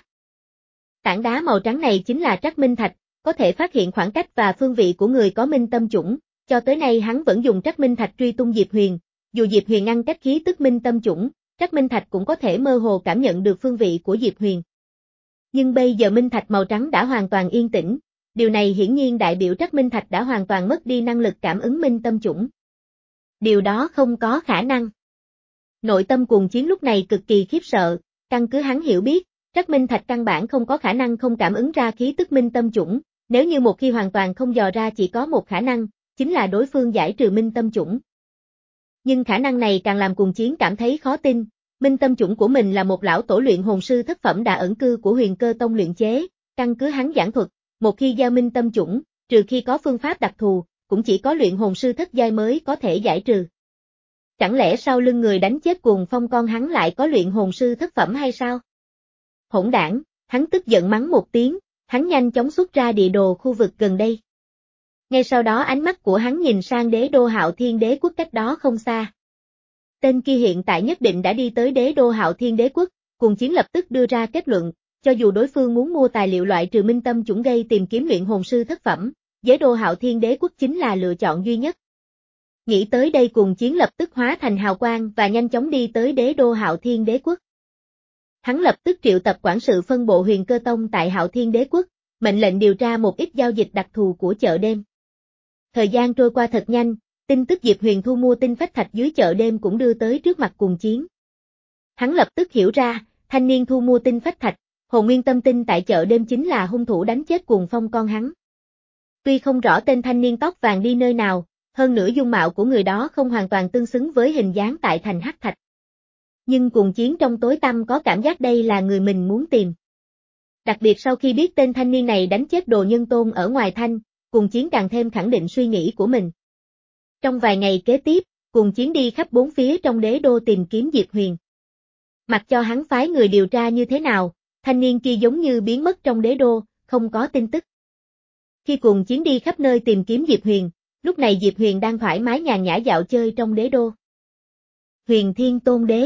Tảng đá màu trắng này chính là Trắc Minh Thạch, có thể phát hiện khoảng cách và phương vị của người có minh tâm chủng, cho tới nay hắn vẫn dùng Trắc Minh Thạch truy tung Diệp Huyền, dù Diệp Huyền ngăn cách khí tức minh tâm chủng, Trắc Minh Thạch cũng có thể mơ hồ cảm nhận được phương vị của Diệp Huyền. Nhưng bây giờ Minh Thạch màu trắng đã hoàn toàn yên tĩnh, điều này hiển nhiên đại biểu Trắc Minh Thạch đã hoàn toàn mất đi năng lực cảm ứng minh tâm chủng. Điều đó không có khả năng. Nội tâm cuồng chiến lúc này cực kỳ khiếp sợ, căn cứ hắn hiểu biết, Trắc Minh Thạch căn bản không có khả năng không cảm ứng ra khí tức minh tâm chủng, nếu như một khi hoàn toàn không dò ra chỉ có một khả năng, chính là đối phương giải trừ minh tâm chủng. Nhưng khả năng này càng làm cuồng chiến cảm thấy khó tin, minh tâm chủng của mình là một lão tổ luyện hồn sư thất phẩm đã ẩn cư của Huyền Cơ Tông luyện chế, căn cứ hắn giảng thuật, một khi giao minh tâm chủng, trừ khi có phương pháp đặc thù, cũng chỉ có luyện hồn sư thất giai mới có thể giải trừ. Chẳng lẽ sau lưng người đánh chết Cuồng Phong con hắn lại có luyện hồn sư thất phẩm hay sao? Hỗn đảng, hắn tức giận mắng một tiếng, Hắn nhanh chóng xuất ra địa đồ khu vực gần đây. Ngay sau đó ánh mắt của hắn nhìn sang đế đô Hạo Thiên Đế quốc cách đó không xa. Tên kia hiện tại nhất định đã đi tới đế đô Hạo Thiên Đế quốc, Cuồng Chiến lập tức đưa ra kết luận, cho dù đối phương muốn mua tài liệu loại trừ minh tâm chủng gây tìm kiếm luyện hồn sư thất phẩm, đế đô Hạo Thiên Đế quốc chính là lựa chọn duy nhất. Nghĩ tới đây Cuồng Chiến lập tức hóa thành hào quang và nhanh chóng đi tới đế đô Hạo Thiên Đế quốc. Hắn lập tức triệu tập quản sự phân bộ Huyền Cơ Tông tại Hạo Thiên Đế quốc, mệnh lệnh điều tra một ít giao dịch đặc thù của chợ đêm. Thời gian trôi qua thật nhanh, tin tức Diệp Huyền thu mua tinh phách thạch dưới chợ đêm cũng đưa tới trước mặt Cuồng Chiến. Hắn lập tức hiểu ra, thanh niên thu mua tinh phách thạch, hồn nguyên tâm tinh tại chợ đêm chính là hung thủ đánh chết Cuồng Phong con hắn. Tuy không rõ tên thanh niên tóc vàng đi nơi nào, hơn nữa dung mạo của người đó không hoàn toàn tương xứng với hình dáng tại thành hắc thạch. Nhưng Cuồng Chiến trong tối tăm có cảm giác đây là người mình muốn tìm. Đặc biệt sau khi biết tên thanh niên này đánh chết Đồ Nhân Tôn ở ngoài thành, Cuồng Chiến càng thêm khẳng định suy nghĩ của mình. Trong vài ngày kế tiếp, Cuồng Chiến đi khắp bốn phía trong đế đô tìm kiếm Diệp Huyền. Mặc cho hắn phái người điều tra như thế nào, thanh niên kia giống như biến mất trong đế đô, không có tin tức. Khi Cuồng Chiến đi khắp nơi tìm kiếm Diệp Huyền, lúc này Diệp Huyền đang thoải mái nhàn nhã dạo chơi trong đế đô. Huyền Thiên Tôn Đế.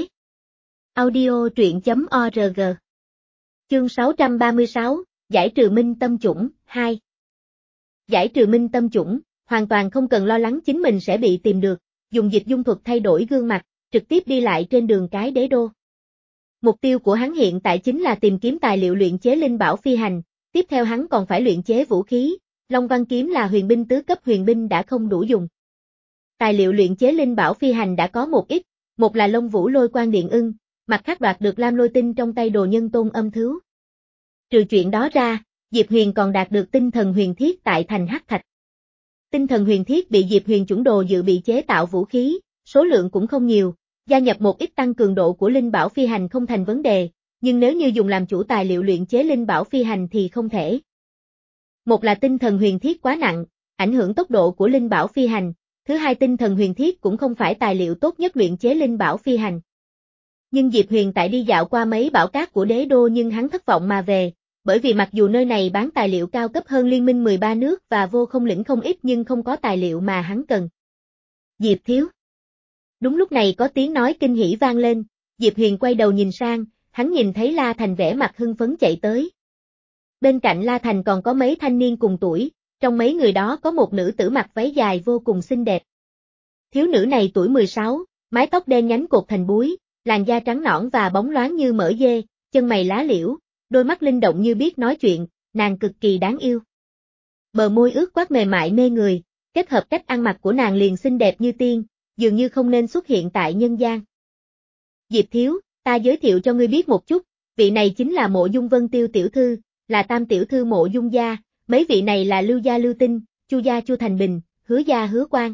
Audio truyện chấm org. Chương sáu trăm ba mươi sáu, giải trừ minh tâm chủng, hai. Giải trừ minh tâm chủng, hoàn toàn không cần lo lắng chính mình sẽ bị tìm được, dùng dịch dung thuật thay đổi gương mặt, trực tiếp đi lại trên đường cái đế đô. Mục tiêu của hắn hiện tại chính là tìm kiếm tài liệu luyện chế linh bảo phi hành, tiếp theo hắn còn phải luyện chế vũ khí, Long Văn kiếm là huyền binh tứ cấp huyền binh đã không đủ dùng. Tài liệu luyện chế linh bảo phi hành đã có một ít, một là Long Vũ Lôi Quang Điện Ưng, mặt khác đoạt được Lam Lôi Tinh trong tay Đồ Nhân Tôn âm thứu. Trừ chuyện đó ra, Diệp Huyền còn đạt được tinh thần huyền thiết tại thành hắc thạch. Tinh thần huyền thiết bị Diệp Huyền chuẩn đồ dự bị chế tạo vũ khí, số lượng cũng không nhiều, gia nhập một ít tăng cường độ của linh bảo phi hành không thành vấn đề, nhưng nếu như dùng làm chủ tài liệu luyện chế linh bảo phi hành thì không thể. Một là tinh thần huyền thiết quá nặng, ảnh hưởng tốc độ của linh bảo phi hành, thứ hai tinh thần huyền thiết cũng không phải tài liệu tốt nhất luyện chế linh bảo phi hành. Nhưng Diệp Huyền tại đi dạo qua mấy bảo cát của đế đô nhưng hắn thất vọng mà về, bởi vì mặc dù nơi này bán tài liệu cao cấp hơn liên minh mười ba nước và vô không lĩnh không ít nhưng không có tài liệu mà hắn cần. Diệp thiếu. Đúng lúc này có tiếng nói kinh hỉ vang lên, Diệp Huyền quay đầu nhìn sang, hắn nhìn thấy La Thành vẻ mặt hưng phấn chạy tới. Bên cạnh La Thành còn có mấy thanh niên cùng tuổi, trong mấy người đó có một nữ tử mặc váy dài vô cùng xinh đẹp. Thiếu nữ này tuổi mười sáu, mái tóc đen nhánh cột thành búi, làn da trắng nõn và bóng loáng như mỡ dê, chân mày lá liễu, đôi mắt linh động như biết nói chuyện, nàng cực kỳ đáng yêu. Bờ môi ướt quát mềm mại mê người, kết hợp cách ăn mặc của nàng liền xinh đẹp như tiên, dường như không nên xuất hiện tại nhân gian. Diệp thiếu, ta giới thiệu cho ngươi biết một chút, vị này chính là Mộ Dung Vân Tiêu tiểu thư, là tam tiểu thư Mộ Dung gia, mấy vị này là Lưu gia Lưu Tinh, Chu gia Chu Thành Bình, Hứa gia Hứa Quang.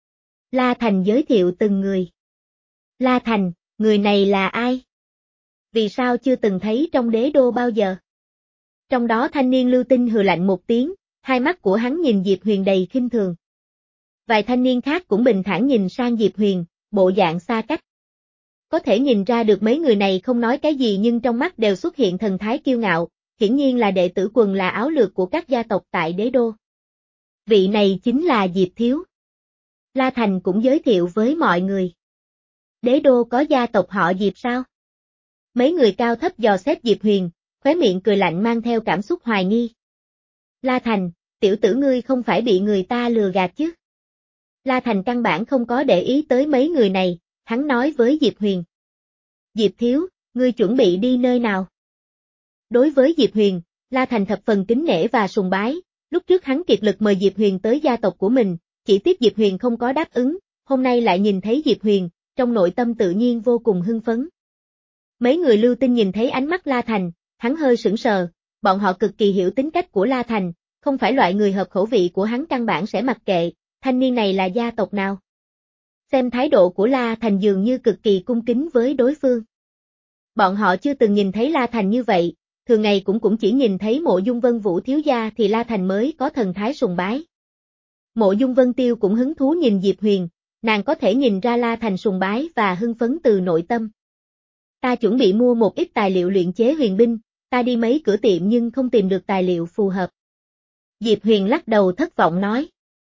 La Thành giới thiệu từng người. La Thành, người này là ai? Vì sao chưa từng thấy trong đế đô bao giờ? Trong đó thanh niên Lưu Tinh hừ lạnh một tiếng, hai mắt của hắn nhìn Diệp Huyền đầy khinh thường. Vài thanh niên khác cũng bình thản nhìn sang Diệp Huyền, bộ dạng xa cách. Có thể nhìn ra được mấy người này không nói cái gì nhưng trong mắt đều xuất hiện thần thái kiêu ngạo, hiển nhiên là đệ tử quần là áo lược của các gia tộc tại đế đô. Vị này chính là Diệp thiếu. La Thành cũng giới thiệu với mọi người. Đế đô có gia tộc họ Diệp sao? Mấy người cao thấp dò xét Diệp Huyền, khóe miệng cười lạnh mang theo cảm xúc hoài nghi. La Thành, tiểu tử ngươi không phải bị người ta lừa gạt chứ? La Thành căn bản không có để ý tới mấy người này, hắn nói với Diệp Huyền. Diệp thiếu, ngươi chuẩn bị đi nơi nào? Đối với Diệp Huyền, La Thành thập phần kính nể và sùng bái, lúc trước hắn kiệt lực mời Diệp Huyền tới gia tộc của mình, chỉ tiếc Diệp Huyền không có đáp ứng, hôm nay lại nhìn thấy Diệp Huyền, trong nội tâm tự nhiên vô cùng hưng phấn. Mấy người Lưu Tinh nhìn thấy ánh mắt La Thành, hắn hơi sững sờ, bọn họ cực kỳ hiểu tính cách của La Thành, không phải loại người hợp khẩu vị của hắn căn bản sẽ mặc kệ, thanh niên này là gia tộc nào. Xem thái độ của La Thành dường như cực kỳ cung kính với đối phương. Bọn họ chưa từng nhìn thấy La Thành như vậy, thường ngày cũng cũng chỉ nhìn thấy Mộ Dung Vân Vũ thiếu gia thì La Thành mới có thần thái sùng bái. Mộ Dung Vân Tiêu cũng hứng thú nhìn Diệp Huyền, nàng có thể nhìn ra La Thành sùng bái và hưng phấn từ nội tâm. Ta chuẩn bị mua một ít tài liệu luyện chế huyền binh, ta đi mấy cửa tiệm nhưng không tìm được tài liệu phù hợp. Diệp Huyền lắc đầu thất vọng nói.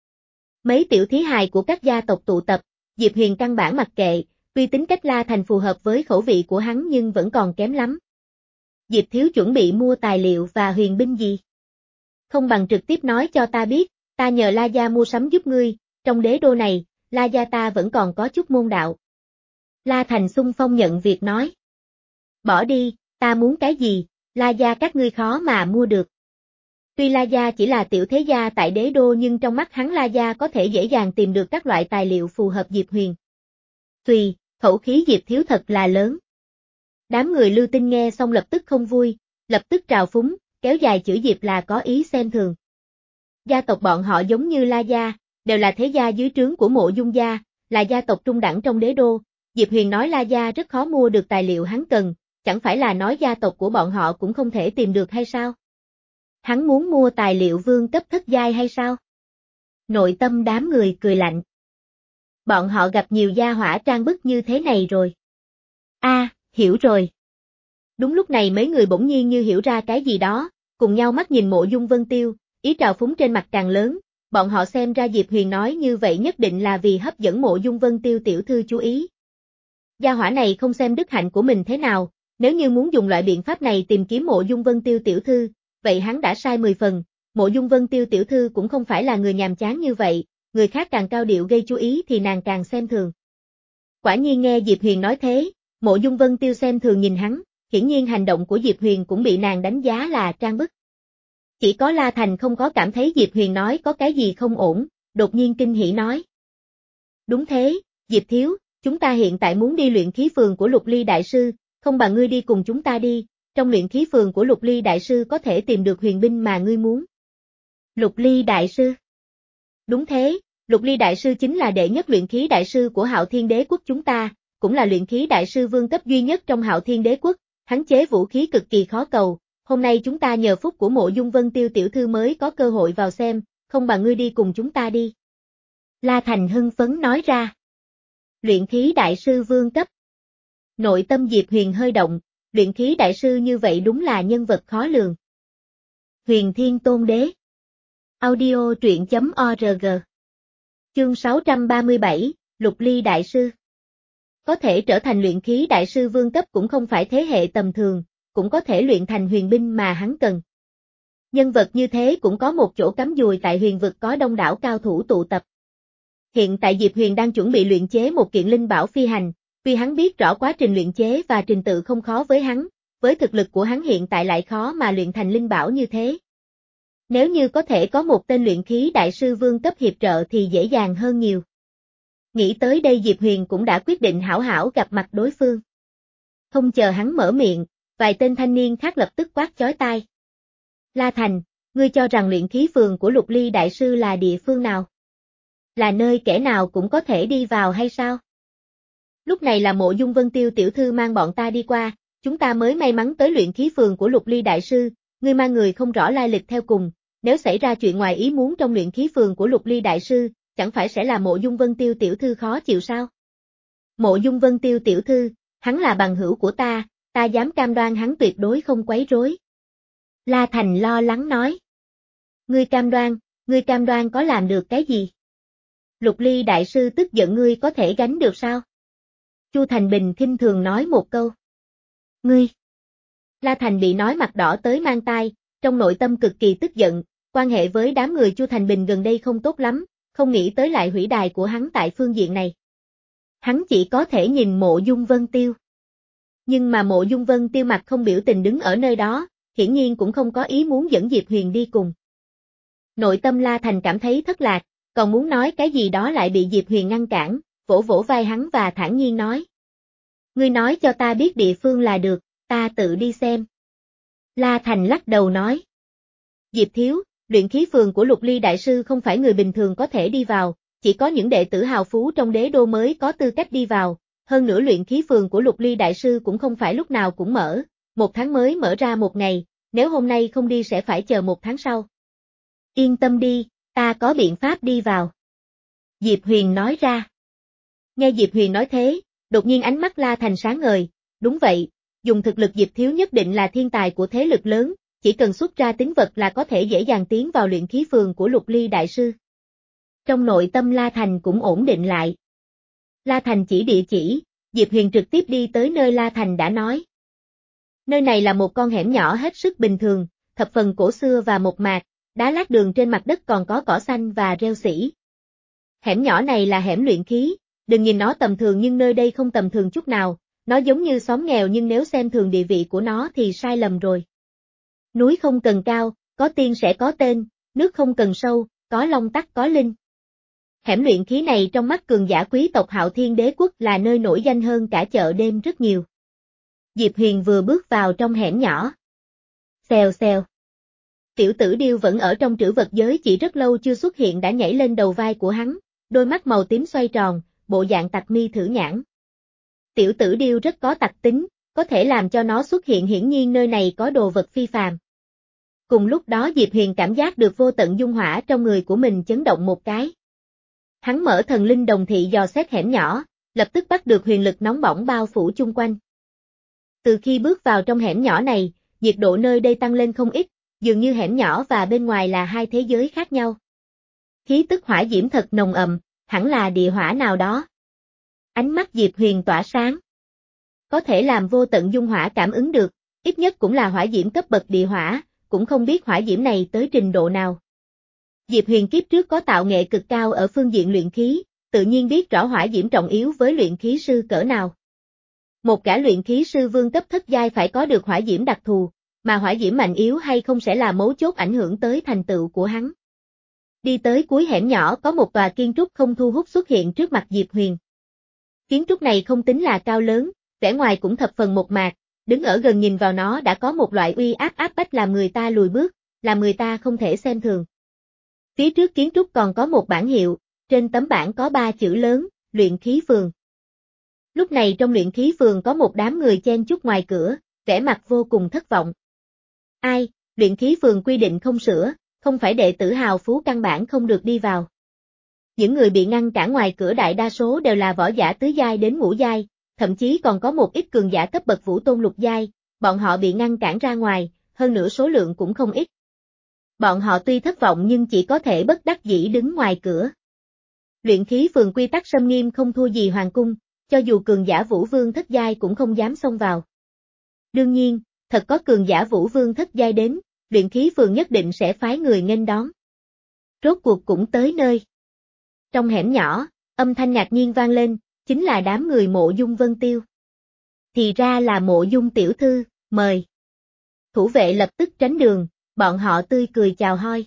Mấy tiểu thí hài của các gia tộc tụ tập, Diệp Huyền căn bản mặc kệ, tuy tính cách La Thành phù hợp với khẩu vị của hắn nhưng vẫn còn kém lắm. Diệp thiếu chuẩn bị mua tài liệu và huyền binh gì? Không bằng trực tiếp nói cho ta biết, ta nhờ La Gia mua sắm giúp ngươi, trong đế đô này, La Gia ta vẫn còn có chút môn đạo. La Thành xung phong nhận việc nói. Bỏ đi, ta muốn cái gì, La Gia các ngươi khó mà mua được. Tuy La Gia chỉ là tiểu thế gia tại đế đô nhưng trong mắt hắn La Gia có thể dễ dàng tìm được các loại tài liệu phù hợp Diệp Huyền. Tùy, khẩu khí Diệp thiếu thật là lớn. Đám người Lưu Tinh nghe xong lập tức không vui, lập tức trào phúng, kéo dài chữ Diệp là có ý xem thường. Gia tộc bọn họ giống như La Gia, đều là thế gia dưới trướng của Mộ Dung gia, là gia tộc trung đẳng trong đế đô. Diệp Huyền nói La Gia rất khó mua được tài liệu hắn cần, chẳng phải là nói gia tộc của bọn họ cũng không thể tìm được hay sao? Hắn muốn mua tài liệu vương cấp thất giai hay sao? Nội tâm đám người cười lạnh. Bọn họ gặp nhiều gia hỏa trang bức như thế này rồi. A, à, hiểu rồi. Đúng lúc này mấy người bỗng nhiên như hiểu ra cái gì đó, cùng nhau mắt nhìn Mộ Dung Vân Tiêu, ý trào phúng trên mặt càng lớn, bọn họ xem ra Diệp Huyền nói như vậy nhất định là vì hấp dẫn Mộ Dung Vân Tiêu tiểu thư chú ý. Gia hỏa này không xem đức hạnh của mình thế nào, nếu như muốn dùng loại biện pháp này tìm kiếm Mộ Dung Vân Tiêu tiểu thư, vậy hắn đã sai mười phần, Mộ Dung Vân Tiêu tiểu thư cũng không phải là người nhàm chán như vậy, người khác càng cao điệu gây chú ý thì nàng càng xem thường. Quả nhiên nghe Diệp Huyền nói thế, Mộ Dung Vân Tiêu xem thường nhìn hắn, hiển nhiên hành động của Diệp Huyền cũng bị nàng đánh giá là trang bức. Chỉ có La Thành không có cảm thấy Diệp Huyền nói có cái gì không ổn, đột nhiên kinh hỉ nói. Đúng thế, Diệp thiếu, chúng ta hiện tại muốn đi luyện khí phường của Lục Ly Đại Sư, không bằng ngươi đi cùng chúng ta đi, trong luyện khí phường của Lục Ly Đại Sư có thể tìm được huyền binh mà ngươi muốn. Lục Ly Đại Sư? Đúng thế, Lục Ly Đại Sư chính là đệ nhất luyện khí đại sư của Hạo Thiên Đế Quốc chúng ta, cũng là luyện khí đại sư vương cấp duy nhất trong Hạo Thiên Đế Quốc, hắn chế vũ khí cực kỳ khó cầu, hôm nay chúng ta nhờ phúc của Mộ Dung Vân Tiêu tiểu thư mới có cơ hội vào xem, không bằng ngươi đi cùng chúng ta đi. La Thành hưng phấn nói ra. Luyện khí đại sư vương cấp. Nội tâm Diệp Huyền hơi động, luyện khí đại sư như vậy đúng là nhân vật khó lường. Huyền Thiên Tôn Đế. Audio truyện chấm org. Chương sáu trăm ba mươi bảy, Lục Ly Đại Sư. Có thể trở thành luyện khí đại sư vương cấp cũng không phải thế hệ tầm thường, cũng có thể luyện thành huyền binh mà hắn cần. Nhân vật như thế cũng có một chỗ cắm dùi tại huyền vực có đông đảo cao thủ tụ tập. Hiện tại Diệp Huyền đang chuẩn bị luyện chế một kiện linh bảo phi hành, vì hắn biết rõ quá trình luyện chế và trình tự không khó với hắn, với thực lực của hắn hiện tại lại khó mà luyện thành linh bảo như thế. Nếu như có thể có một tên luyện khí đại sư vương cấp hiệp trợ thì dễ dàng hơn nhiều. Nghĩ tới đây Diệp Huyền cũng đã quyết định hảo hảo gặp mặt đối phương. Không chờ hắn mở miệng, vài tên thanh niên khác lập tức quát chói tai. La Thành, ngươi cho rằng luyện khí phường của Lục Ly Đại Sư là địa phương nào? Là nơi kẻ nào cũng có thể đi vào hay sao? Lúc này là Mộ Dung Vân Tiêu tiểu thư mang bọn ta đi qua, chúng ta mới may mắn tới luyện khí phường của Lục Ly Đại Sư, ngươi mang người không rõ lai lịch theo cùng, nếu xảy ra chuyện ngoài ý muốn trong luyện khí phường của Lục Ly Đại Sư, chẳng phải sẽ là Mộ Dung Vân Tiêu tiểu thư khó chịu sao? Mộ Dung Vân Tiêu tiểu thư, hắn là bằng hữu của ta, ta dám cam đoan hắn tuyệt đối không quấy rối. La Thành lo lắng nói. Ngươi cam đoan, ngươi cam đoan có làm được cái gì? Lục Ly Đại Sư tức giận ngươi có thể gánh được sao? Chu Thành Bình khinh thường nói một câu. Ngươi! La Thành bị nói mặt đỏ tới mang tai, trong nội tâm cực kỳ tức giận, quan hệ với đám người Chu Thành Bình gần đây không tốt lắm, không nghĩ tới lại hủy đài của hắn tại phương diện này. Hắn chỉ có thể nhìn Mộ Dung Vân Tiêu. Nhưng mà Mộ Dung Vân Tiêu mặt không biểu tình đứng ở nơi đó, hiển nhiên cũng không có ý muốn dẫn Diệp Huyền đi cùng. Nội tâm La Thành cảm thấy thất lạc, còn muốn nói cái gì đó lại bị Diệp Huyền ngăn cản, vỗ vỗ vai hắn và thản nhiên nói. Ngươi nói cho ta biết địa phương là được, ta tự đi xem. La Thành lắc đầu nói. Diệp thiếu, luyện khí phường của Lục Ly Đại Sư không phải người bình thường có thể đi vào, chỉ có những đệ tử hào phú trong đế đô mới có tư cách đi vào, hơn nữa luyện khí phường của Lục Ly Đại Sư cũng không phải lúc nào cũng mở, một tháng mới mở ra một ngày, nếu hôm nay không đi sẽ phải chờ một tháng sau. Yên tâm đi, ta có biện pháp đi vào. Diệp Huyền nói ra. Nghe Diệp Huyền nói thế, đột nhiên ánh mắt La Thành sáng ngời, đúng vậy, dùng thực lực Diệp Thiếu nhất định là thiên tài của thế lực lớn, chỉ cần xuất ra tín vật là có thể dễ dàng tiến vào luyện khí phường của Lục Ly Đại Sư. Trong nội tâm La Thành cũng ổn định lại. La Thành chỉ địa chỉ, Diệp Huyền trực tiếp đi tới nơi La Thành đã nói. Nơi này là một con hẻm nhỏ hết sức bình thường, thập phần cổ xưa và mộc mạc, đá lát đường trên mặt đất còn có cỏ xanh và rêu xỉ. Hẻm nhỏ này là hẻm luyện khí, đừng nhìn nó tầm thường nhưng nơi đây không tầm thường chút nào, nó giống như xóm nghèo nhưng nếu xem thường địa vị của nó thì sai lầm rồi. Núi không cần cao, có tiên sẽ có tên, nước không cần sâu, có long tắc có linh. Hẻm luyện khí này trong mắt cường giả quý tộc Hạo Thiên Đế quốc là nơi nổi danh hơn cả chợ đêm rất nhiều. Diệp Huyền vừa bước vào trong hẻm nhỏ. Xèo xèo. Tiểu tử điêu vẫn ở trong trữ vật giới chỉ rất lâu chưa xuất hiện đã nhảy lên đầu vai của hắn, đôi mắt màu tím xoay tròn, bộ dạng tặc mi thử nhãn. Tiểu tử điêu rất có tặc tính, có thể làm cho nó xuất hiện hiển nhiên nơi này có đồ vật phi phàm. Cùng lúc đó Diệp Huyền cảm giác được vô tận dung hỏa trong người của mình chấn động một cái. Hắn mở thần linh đồng thị dò xét hẻm nhỏ, lập tức bắt được huyền lực nóng bỏng bao phủ chung quanh. Từ khi bước vào trong hẻm nhỏ này, nhiệt độ nơi đây tăng lên không ít, dường như hẻm nhỏ và bên ngoài là hai thế giới khác nhau. Khí tức hỏa diễm thật nồng ầm, hẳn là địa hỏa nào đó. Ánh mắt Diệp Huyền tỏa sáng. Có thể làm vô tận dung hỏa cảm ứng được, ít nhất cũng là hỏa diễm cấp bậc địa hỏa, cũng không biết hỏa diễm này tới trình độ nào. Diệp Huyền kiếp trước có tạo nghệ cực cao ở phương diện luyện khí, tự nhiên biết rõ hỏa diễm trọng yếu với luyện khí sư cỡ nào. Một gã luyện khí sư vương cấp thất giai phải có được hỏa diễm đặc thù, mà hỏa diễm mạnh yếu hay không sẽ là mấu chốt ảnh hưởng tới thành tựu của hắn. Đi tới cuối hẻm nhỏ có một tòa kiến trúc không thu hút xuất hiện trước mặt Diệp Huyền. Kiến trúc này không tính là cao lớn, vẻ ngoài cũng thập phần mộc mạc, đứng ở gần nhìn vào nó đã có một loại uy áp áp bách làm người ta lùi bước, làm người ta không thể xem thường. Phía trước kiến trúc còn có một bảng hiệu, trên tấm bảng có ba chữ lớn, luyện khí phường. Lúc này trong luyện khí phường có một đám người chen chúc ngoài cửa, vẻ mặt vô cùng thất vọng. Ai, luyện khí phường quy định không sửa, không phải đệ tử hào phú căn bản không được đi vào. Những người bị ngăn cản ngoài cửa đại đa số đều là võ giả tứ giai đến ngũ giai, thậm chí còn có một ít cường giả cấp bậc vũ tôn lục giai, bọn họ bị ngăn cản ra ngoài, hơn nữa số lượng cũng không ít. Bọn họ tuy thất vọng nhưng chỉ có thể bất đắc dĩ đứng ngoài cửa. Luyện khí phường quy tắc xâm nghiêm không thua gì hoàng cung, cho dù cường giả vũ vương thất giai cũng không dám xông vào. Đương nhiên, thật có cường giả vũ vương thất giai đến, luyện khí phường nhất định sẽ phái người nghênh đón. Rốt cuộc cũng tới nơi. Trong hẻm nhỏ, âm thanh ngạc nhiên vang lên, chính là đám người Mộ Dung Vân Tiêu. Thì ra là Mộ Dung tiểu thư, mời. Thủ vệ lập tức tránh đường, bọn họ tươi cười chào hoi.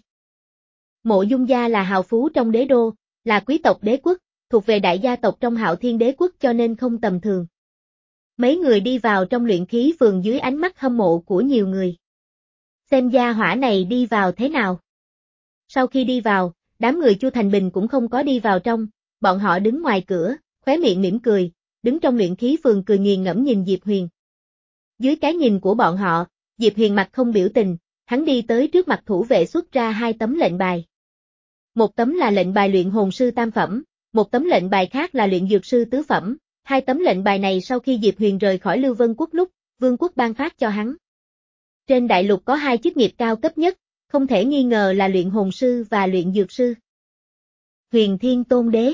Mộ Dung gia là hào phú trong đế đô, là quý tộc đế quốc, thuộc về đại gia tộc trong Hạo Thiên Đế quốc cho nên không tầm thường. Mấy người đi vào trong luyện khí phường dưới ánh mắt hâm mộ của nhiều người. Xem gia hỏa này đi vào thế nào. Sau khi đi vào, đám người Chu Thành Bình cũng không có đi vào trong, bọn họ đứng ngoài cửa, khóe miệng mỉm cười, đứng trong luyện khí phường cười nghiền ngẫm nhìn Diệp Huyền. Dưới cái nhìn của bọn họ, Diệp Huyền mặt không biểu tình, hắn đi tới trước mặt thủ vệ xuất ra hai tấm lệnh bài. Một tấm là lệnh bài luyện hồn sư tam phẩm, một tấm lệnh bài khác là luyện dược sư tứ phẩm, hai tấm lệnh bài này sau khi Diệp Huyền rời khỏi Lưu Vân Quốc lúc, Vương quốc ban phát cho hắn. Trên đại lục có hai chức nghiệp cao cấp nhất, không thể nghi ngờ là luyện hồn sư và luyện dược sư. Huyền Thiên Tôn Đế.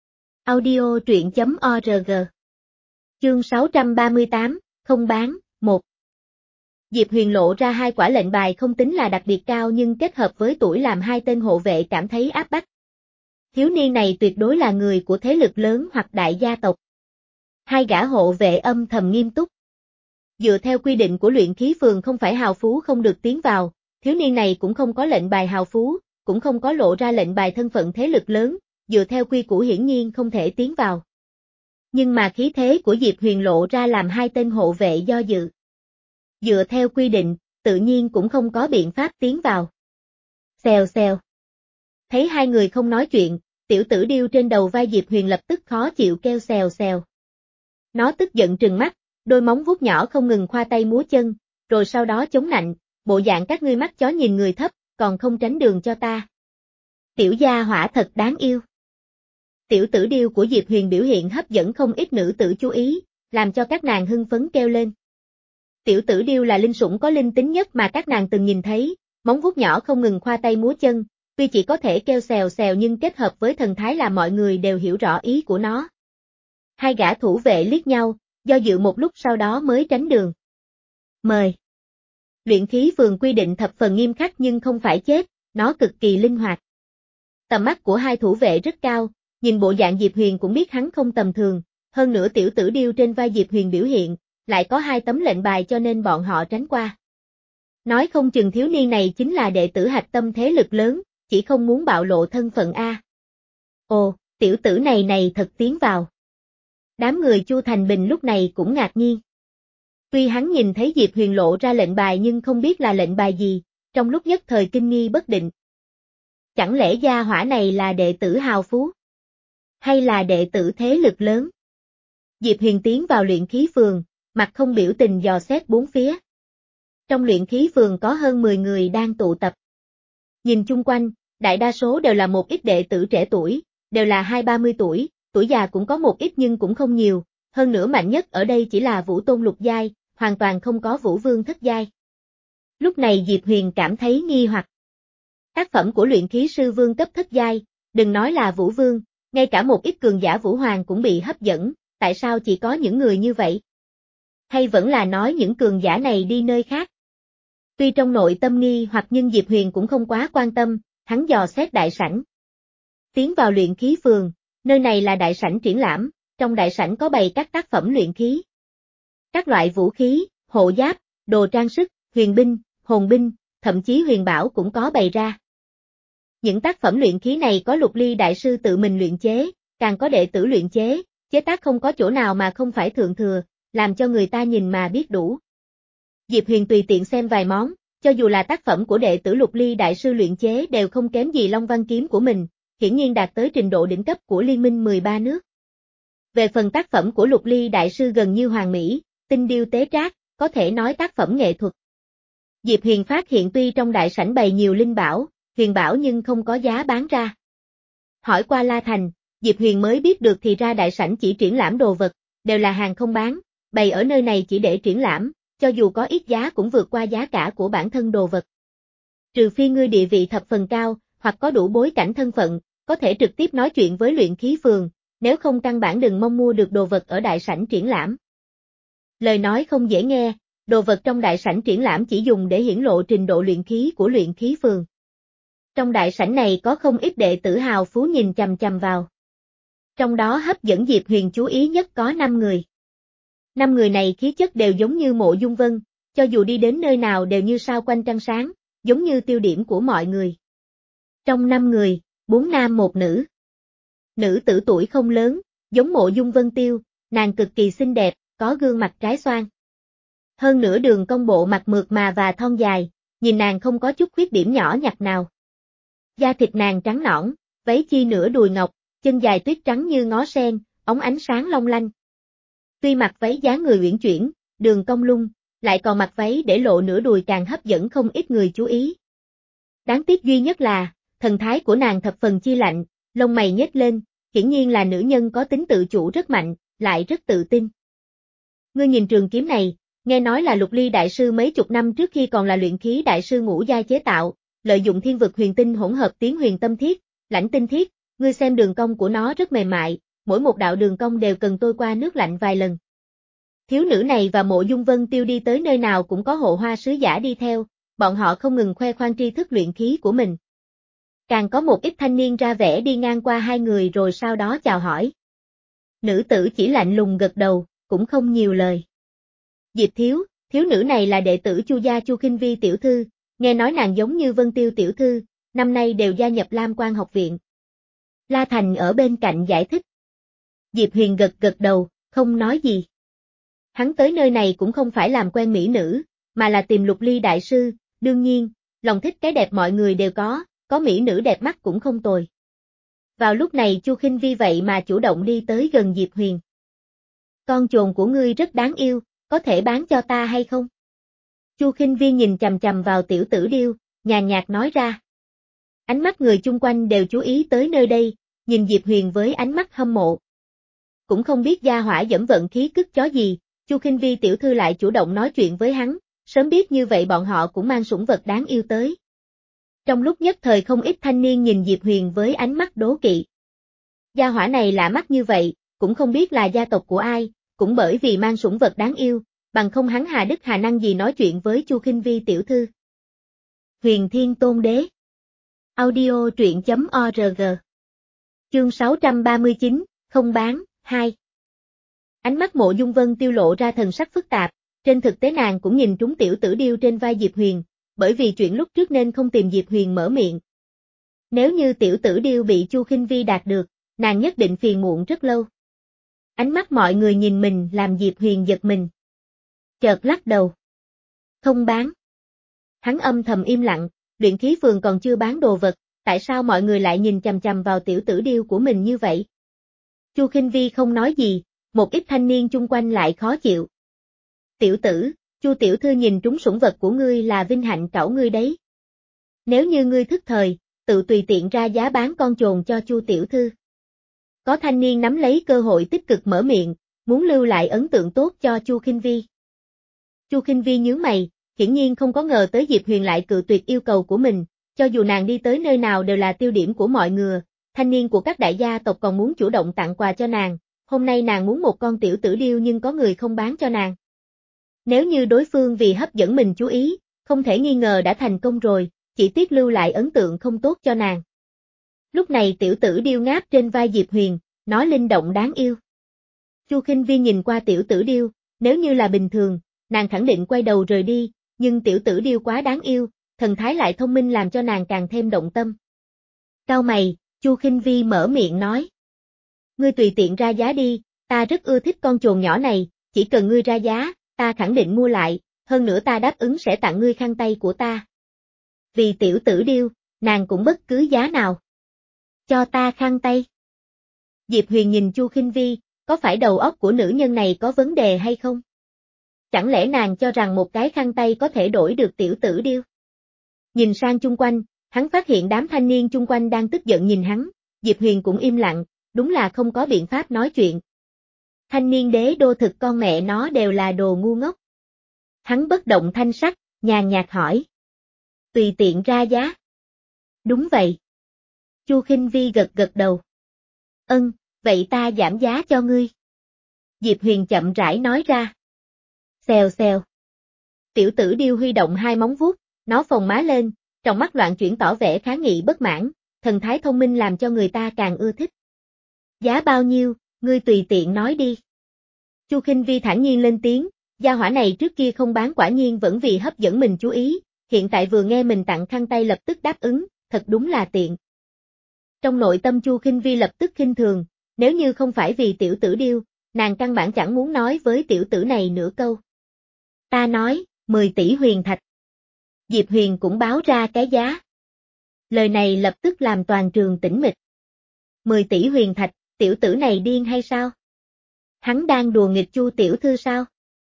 Audio truyện chấm org. Chương sáu trăm ba mươi tám, không bán, một. Diệp Huyền lộ ra hai quả lệnh bài không tính là đặc biệt cao nhưng kết hợp với tuổi làm hai tên hộ vệ cảm thấy áp bách. Thiếu niên này tuyệt đối là người của thế lực lớn hoặc đại gia tộc. Hai gã hộ vệ âm thầm nghiêm túc. Dựa theo quy định của luyện khí phường không phải hào phú không được tiến vào, thiếu niên này cũng không có lệnh bài hào phú, cũng không có lộ ra lệnh bài thân phận thế lực lớn, dựa theo quy củ hiển nhiên không thể tiến vào. Nhưng mà khí thế của Diệp Huyền lộ ra làm hai tên hộ vệ do dự. Dựa theo quy định, tự nhiên cũng không có biện pháp tiến vào. Xèo xèo. Thấy hai người không nói chuyện, tiểu tử điêu trên đầu vai Diệp Huyền lập tức khó chịu kêu xèo xèo. Nó tức giận trừng mắt, đôi móng vuốt nhỏ không ngừng khoa tay múa chân, rồi sau đó chống nạnh, bộ dạng các ngươi mắt chó nhìn người thấp, còn không tránh đường cho ta. Tiểu gia hỏa thật đáng yêu. Tiểu tử điêu của Diệp Huyền biểu hiện hấp dẫn không ít nữ tử chú ý, làm cho các nàng hưng phấn kêu lên. Tiểu tử điêu là linh sủng có linh tính nhất mà các nàng từng nhìn thấy, móng vuốt nhỏ không ngừng khoa tay múa chân, tuy chỉ có thể kêu xèo xèo nhưng kết hợp với thần thái làm mọi người đều hiểu rõ ý của nó. Hai gã thủ vệ liếc nhau, do dự một lúc sau đó mới tránh đường. Mời. Luyện khí phường quy định thập phần nghiêm khắc nhưng không phải chết, nó cực kỳ linh hoạt. Tầm mắt của hai thủ vệ rất cao, nhìn bộ dạng Diệp Huyền cũng biết hắn không tầm thường, hơn nữa tiểu tử điêu trên vai Diệp Huyền biểu hiện, lại có hai tấm lệnh bài cho nên bọn họ tránh qua. Nói không chừng thiếu niên này chính là đệ tử hạch tâm thế lực lớn, chỉ không muốn bạo lộ thân phận a. Ồ, tiểu tử này này thật tiến vào. Đám người Chu Thành Bình lúc này cũng ngạc nhiên. Tuy hắn nhìn thấy Diệp Huyền lộ ra lệnh bài nhưng không biết là lệnh bài gì, trong lúc nhất thời kinh nghi bất định. Chẳng lẽ gia hỏa này là đệ tử hào phú? Hay là đệ tử thế lực lớn? Diệp Huyền tiến vào luyện khí phường, mặt không biểu tình dò xét bốn phía. Trong luyện khí phường có hơn mười người đang tụ tập. Nhìn chung quanh, đại đa số đều là một ít đệ tử trẻ tuổi, đều là hai ba mươi tuổi, tuổi già cũng có một ít nhưng cũng không nhiều, hơn nữa mạnh nhất ở đây chỉ là Vũ Tôn lục giai, hoàn toàn không có Vũ Vương thất giai. Lúc này Diệp Huyền cảm thấy nghi hoặc. Tác phẩm của luyện khí sư vương cấp thất giai, đừng nói là Vũ Vương, ngay cả một ít cường giả Vũ Hoàng cũng bị hấp dẫn, tại sao chỉ có những người như vậy? Hay vẫn là nói những cường giả này đi nơi khác? Tuy trong nội tâm nghi hoặc nhưng Diệp Huyền cũng không quá quan tâm, hắn dò xét đại sảnh. Tiến vào luyện khí phường, nơi này là đại sảnh triển lãm, trong đại sảnh có bày các tác phẩm luyện khí. Các loại vũ khí, hộ giáp, đồ trang sức, huyền binh, hồn binh, thậm chí huyền bảo cũng có bày ra. Những tác phẩm luyện khí này có Lục Ly đại sư tự mình luyện chế, càng có đệ tử luyện chế, chế tác không có chỗ nào mà không phải thượng thừa, làm cho người ta nhìn mà biết đủ. Diệp Huyền tùy tiện xem vài món, cho dù là tác phẩm của đệ tử Lục Ly đại sư luyện chế đều không kém gì Long Văn kiếm của mình, hiển nhiên đạt tới trình độ đỉnh cấp của liên minh mười ba nước. Về phần tác phẩm của Lục Ly đại sư gần như hoàn mỹ, tinh điêu tế trác, có thể nói tác phẩm nghệ thuật. Diệp Huyền phát hiện tuy trong đại sảnh bày nhiều linh bảo, huyền bảo nhưng không có giá bán ra. Hỏi qua La Thành, Diệp Huyền mới biết được thì ra đại sảnh chỉ triển lãm đồ vật, đều là hàng không bán, bày ở nơi này chỉ để triển lãm, cho dù có ít giá cũng vượt qua giá cả của bản thân đồ vật. Trừ phi ngươi địa vị thập phần cao, hoặc có đủ bối cảnh thân phận, có thể trực tiếp nói chuyện với luyện khí phường, nếu không căn bản đừng mong mua được đồ vật ở đại sảnh triển lãm. Lời nói không dễ nghe, đồ vật trong đại sảnh triển lãm chỉ dùng để hiển lộ trình độ luyện khí của luyện khí phường. Trong đại sảnh này có không ít đệ tử hào phú nhìn chằm chằm vào. Trong đó hấp dẫn Diệp Huyền chú ý nhất có năm người. Năm người này khí chất đều giống như Mộ Dung Vân, cho dù đi đến nơi nào đều như sao quanh trăng sáng, giống như tiêu điểm của mọi người. Trong năm người, bốn nam một nữ. Nữ tử tuổi không lớn, giống Mộ Dung Vân Tiêu, nàng cực kỳ xinh đẹp, có gương mặt trái xoan. Hơn nữa đường cong bộ mặt mượt mà và thon dài, nhìn nàng không có chút khuyết điểm nhỏ nhặt nào. Da thịt nàng trắng nõn, váy chi nửa đùi ngọc, chân dài tuyết trắng như ngó sen, óng ánh sáng long lanh. Tuy mặc váy dáng người uyển chuyển, đường cong lung, lại còn mặc váy để lộ nửa đùi càng hấp dẫn không ít người chú ý. Đáng tiếc duy nhất là, thần thái của nàng thập phần chi lạnh, lông mày nhếch lên, hiển nhiên là nữ nhân có tính tự chủ rất mạnh, lại rất tự tin. Ngươi nhìn trường kiếm này, nghe nói là Lục Ly đại sư mấy chục năm trước khi còn là luyện khí đại sư ngũ giai chế tạo, lợi dụng thiên vực huyền tinh hỗn hợp tiến huyền tâm thiết, lãnh tinh thiết, ngươi xem đường cong của nó rất mềm mại, mỗi một đạo đường cong đều cần tôi qua nước lạnh vài lần. Thiếu nữ này và Mộ Dung Vân Tiêu đi tới nơi nào cũng có hộ hoa sứ giả đi theo, bọn họ không ngừng khoe khoang tri thức luyện khí của mình. Càng có một ít thanh niên ra vẻ đi ngang qua hai người rồi sau đó chào hỏi. Nữ tử chỉ lạnh lùng gật đầu, cũng không nhiều lời. Diệp thiếu, thiếu nữ này là đệ tử Chu gia Chu Khinh Vi tiểu thư, nghe nói nàng giống như Vân Tiêu tiểu thư, năm nay đều gia nhập Lam Quan học viện. La Thành ở bên cạnh giải thích. Diệp Huyền gật gật đầu, không nói gì. Hắn tới nơi này cũng không phải làm quen mỹ nữ, mà là tìm Lục Ly đại sư, đương nhiên, lòng thích cái đẹp mọi người đều có, có mỹ nữ đẹp mắt cũng không tồi. Vào lúc này Chu Khinh Vi vậy mà chủ động đi tới gần Diệp Huyền. Con chồn của ngươi rất đáng yêu, có thể bán cho ta hay không? Chu Khinh Vi nhìn chằm chằm vào tiểu tử điêu, nhàn nhạt nói ra. Ánh mắt người chung quanh đều chú ý tới nơi đây, nhìn Diệp Huyền với ánh mắt hâm mộ. Cũng không biết gia hỏa dẫm vận khí cứt chó gì, Chu Khinh Vi tiểu thư lại chủ động nói chuyện với hắn, sớm biết như vậy bọn họ cũng mang sủng vật đáng yêu tới. Trong lúc nhất thời không ít thanh niên nhìn Diệp Huyền với ánh mắt đố kỵ. Gia hỏa này lạ mắt như vậy, cũng không biết là gia tộc của ai, cũng bởi vì mang sủng vật đáng yêu, bằng không hắn hà đức hà năng gì nói chuyện với Chu Khinh Vi tiểu thư. Huyền Thiên Tôn Đế. Audio truyện chấm org. Chương sáu trăm ba mươi chín, không bán, hai. Ánh mắt Mộ Dung Vân tiêu lộ ra thần sắc phức tạp, trên thực tế nàng cũng nhìn trúng tiểu tử điêu trên vai Diệp Huyền, bởi vì chuyện lúc trước nên không tìm Diệp Huyền mở miệng. Nếu như tiểu tử điêu bị Chu Khinh Vi đạt được, nàng nhất định phiền muộn rất lâu. Ánh mắt mọi người nhìn mình làm Diệp Huyền giật mình. Chợt lắc đầu. Không bán. Hắn âm thầm im lặng, luyện khí phường còn chưa bán đồ vật, tại sao mọi người lại nhìn chằm chằm vào tiểu tử điêu của mình như vậy? Chu Khinh Vi không nói gì, một ít thanh niên chung quanh lại khó chịu. Tiểu tử, Chu tiểu thư nhìn trúng sủng vật của ngươi là vinh hạnh cẩu ngươi đấy. Nếu như ngươi thức thời, tự tùy tiện ra giá bán con chồn cho Chu tiểu thư. Có thanh niên nắm lấy cơ hội tích cực mở miệng, muốn lưu lại ấn tượng tốt cho Chu Khinh Vi. Chu Khinh Vi nhướng mày, hiển nhiên không có ngờ tới Diệp Huyền lại cự tuyệt yêu cầu của mình, cho dù nàng đi tới nơi nào đều là tiêu điểm của mọi người, thanh niên của các đại gia tộc còn muốn chủ động tặng quà cho nàng, hôm nay nàng muốn một con tiểu tử điêu nhưng có người không bán cho nàng. Nếu như đối phương vì hấp dẫn mình chú ý, không thể nghi ngờ đã thành công rồi, chỉ tiếc lưu lại ấn tượng không tốt cho nàng. Lúc này tiểu tử điêu ngáp trên vai Diệp Huyền, nó linh động đáng yêu. Chu Khinh Vi nhìn qua tiểu tử điêu, nếu như là bình thường, nàng khẳng định quay đầu rời đi, nhưng tiểu tử điêu quá đáng yêu, thần thái lại thông minh làm cho nàng càng thêm động tâm. Cau mày, Chu Khinh Vi mở miệng nói. Ngươi tùy tiện ra giá đi, ta rất ưa thích con chồn nhỏ này, chỉ cần ngươi ra giá, ta khẳng định mua lại, hơn nữa ta đáp ứng sẽ tặng ngươi khăn tay của ta. Vì tiểu tử điêu, nàng cũng bất cứ giá nào. Cho ta khăn tay. Diệp Huyền nhìn Chu Khinh Vi, có phải đầu óc của nữ nhân này có vấn đề hay không? Chẳng lẽ nàng cho rằng một cái khăn tay có thể đổi được tiểu tử điêu? Nhìn sang chung quanh, hắn phát hiện đám thanh niên chung quanh đang tức giận nhìn hắn, Diệp Huyền cũng im lặng, đúng là không có biện pháp nói chuyện. Thanh niên đế đô thực con mẹ nó đều là đồ ngu ngốc. Hắn bất động thanh sắc, nhàn nhạt hỏi. Tùy tiện ra giá. Đúng vậy. Chu Khinh Vi gật gật đầu. Ân, vậy ta giảm giá cho ngươi. Diệp Huyền chậm rãi nói ra. Xèo xèo. Tiểu tử điêu huy động hai móng vuốt, nó phồng má lên, trong mắt loạn chuyển tỏ vẻ kháng nghị bất mãn, thần thái thông minh làm cho người ta càng ưa thích. Giá bao nhiêu, ngươi tùy tiện nói đi. Chu Khinh Vi thản nhiên lên tiếng, gia hỏa này trước kia không bán quả nhiên vẫn vì hấp dẫn mình chú ý, hiện tại vừa nghe mình tặng khăn tay lập tức đáp ứng, thật đúng là tiện. Trong nội tâm Chu Khinh Vi lập tức khinh thường, nếu như không phải vì tiểu tử điêu, nàng căn bản chẳng muốn nói với tiểu tử này nửa câu. Ta nói, mười tỷ huyền thạch. Diệp Huyền cũng báo ra cái giá. Lời này lập tức làm toàn trường tĩnh mịch. mười tỷ huyền thạch, tiểu tử này điên hay sao? Hắn đang đùa nghịch Chu tiểu thư sao?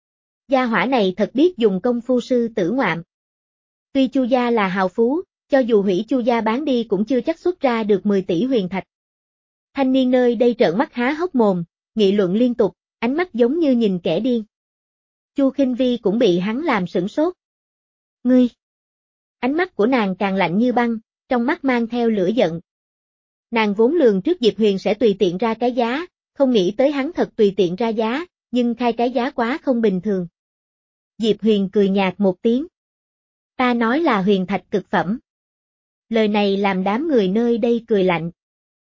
Gia hỏa này thật biết dùng công phu sư tử ngoạm. Tuy Chu gia là hào phú, cho dù hủy Chu gia bán đi cũng chưa chắc xuất ra được mười tỷ huyền thạch. Thanh niên nơi đây trợn mắt há hốc mồm, nghị luận liên tục, ánh mắt giống như nhìn kẻ điên. Chu Khinh Vi cũng bị hắn làm sửng sốt. Ngươi! Ánh mắt của nàng càng lạnh như băng, trong mắt mang theo lửa giận. Nàng vốn lường trước Diệp Huyền sẽ tùy tiện ra cái giá, không nghĩ tới hắn thật tùy tiện ra giá, nhưng khai cái giá quá không bình thường. Diệp Huyền cười nhạt một tiếng. Ta nói là huyền thạch cực phẩm. Lời này làm đám người nơi đây cười lạnh.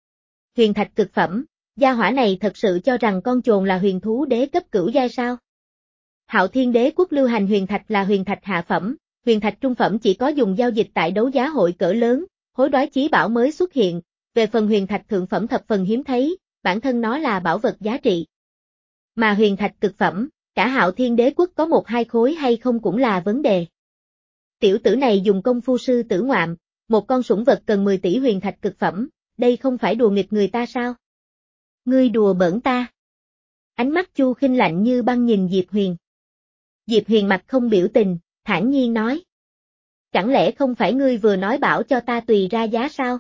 Huyền thạch cực phẩm, gia hỏa này thật sự cho rằng con chồn là huyền thú đế cấp cửu giai sao? Hạo Thiên Đế quốc lưu hành huyền thạch là huyền thạch hạ phẩm, huyền thạch trung phẩm chỉ có dùng giao dịch tại đấu giá hội cỡ lớn, hối đoái chí bảo mới xuất hiện, về phần huyền thạch thượng phẩm thập phần hiếm thấy, bản thân nó là bảo vật giá trị. Mà huyền thạch cực phẩm, cả Hạo Thiên Đế quốc có một hai khối hay không cũng là vấn đề. Tiểu tử này dùng công phu sư tử ngoạm, một con sủng vật cần mười tỷ huyền thạch cực phẩm, đây không phải đùa nghịch người ta sao? Ngươi đùa bỡn ta. Ánh mắt Chu Khinh lạnh như băng nhìn Diệp Huyền. Diệp Huyền mặt không biểu tình, thản nhiên nói. Chẳng lẽ không phải ngươi vừa nói bảo cho ta tùy ra giá sao?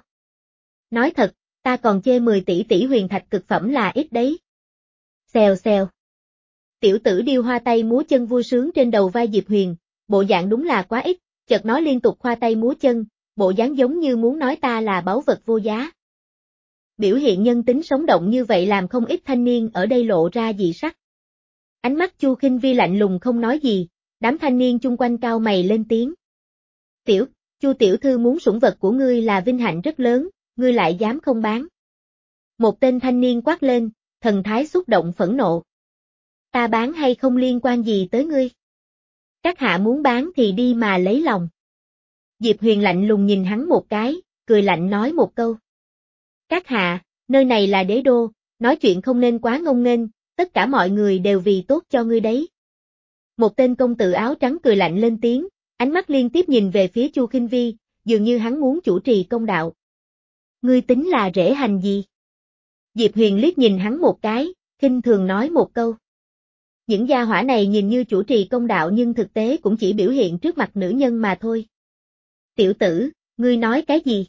Nói thật, ta còn chê mười tỷ tỷ huyền thạch cực phẩm là ít đấy. Xèo xèo. Tiểu tử điêu hoa tay múa chân vui sướng trên đầu vai Diệp Huyền, bộ dạng đúng là quá ít, chợt nó liên tục khoa tay múa chân, bộ dáng giống như muốn nói ta là báu vật vô giá. Biểu hiện nhân tính sống động như vậy làm không ít thanh niên ở đây lộ ra dị sắc. Ánh mắt Chu Khinh Vi lạnh lùng không nói gì, đám thanh niên chung quanh cao mày lên tiếng. Tiểu, Chu tiểu thư muốn sủng vật của ngươi là vinh hạnh rất lớn, ngươi lại dám không bán. Một tên thanh niên quát lên, thần thái xúc động phẫn nộ. Ta bán hay không liên quan gì tới ngươi? Các hạ muốn bán thì đi mà lấy lòng. Diệp Huyền lạnh lùng nhìn hắn một cái, cười lạnh nói một câu. Các hạ, nơi này là đế đô, nói chuyện không nên quá ngông nghênh, tất cả mọi người đều vì tốt cho ngươi đấy. Một tên công tử áo trắng cười lạnh lên tiếng, ánh mắt liên tiếp nhìn về phía Chu Khinh Vi, dường như hắn muốn chủ trì công đạo. Ngươi tính là rễ hành gì? Diệp Huyền liếc nhìn hắn một cái, khinh thường nói một câu. Những gia hỏa này nhìn như chủ trì công đạo nhưng thực tế cũng chỉ biểu hiện trước mặt nữ nhân mà thôi. Tiểu tử, ngươi nói cái gì?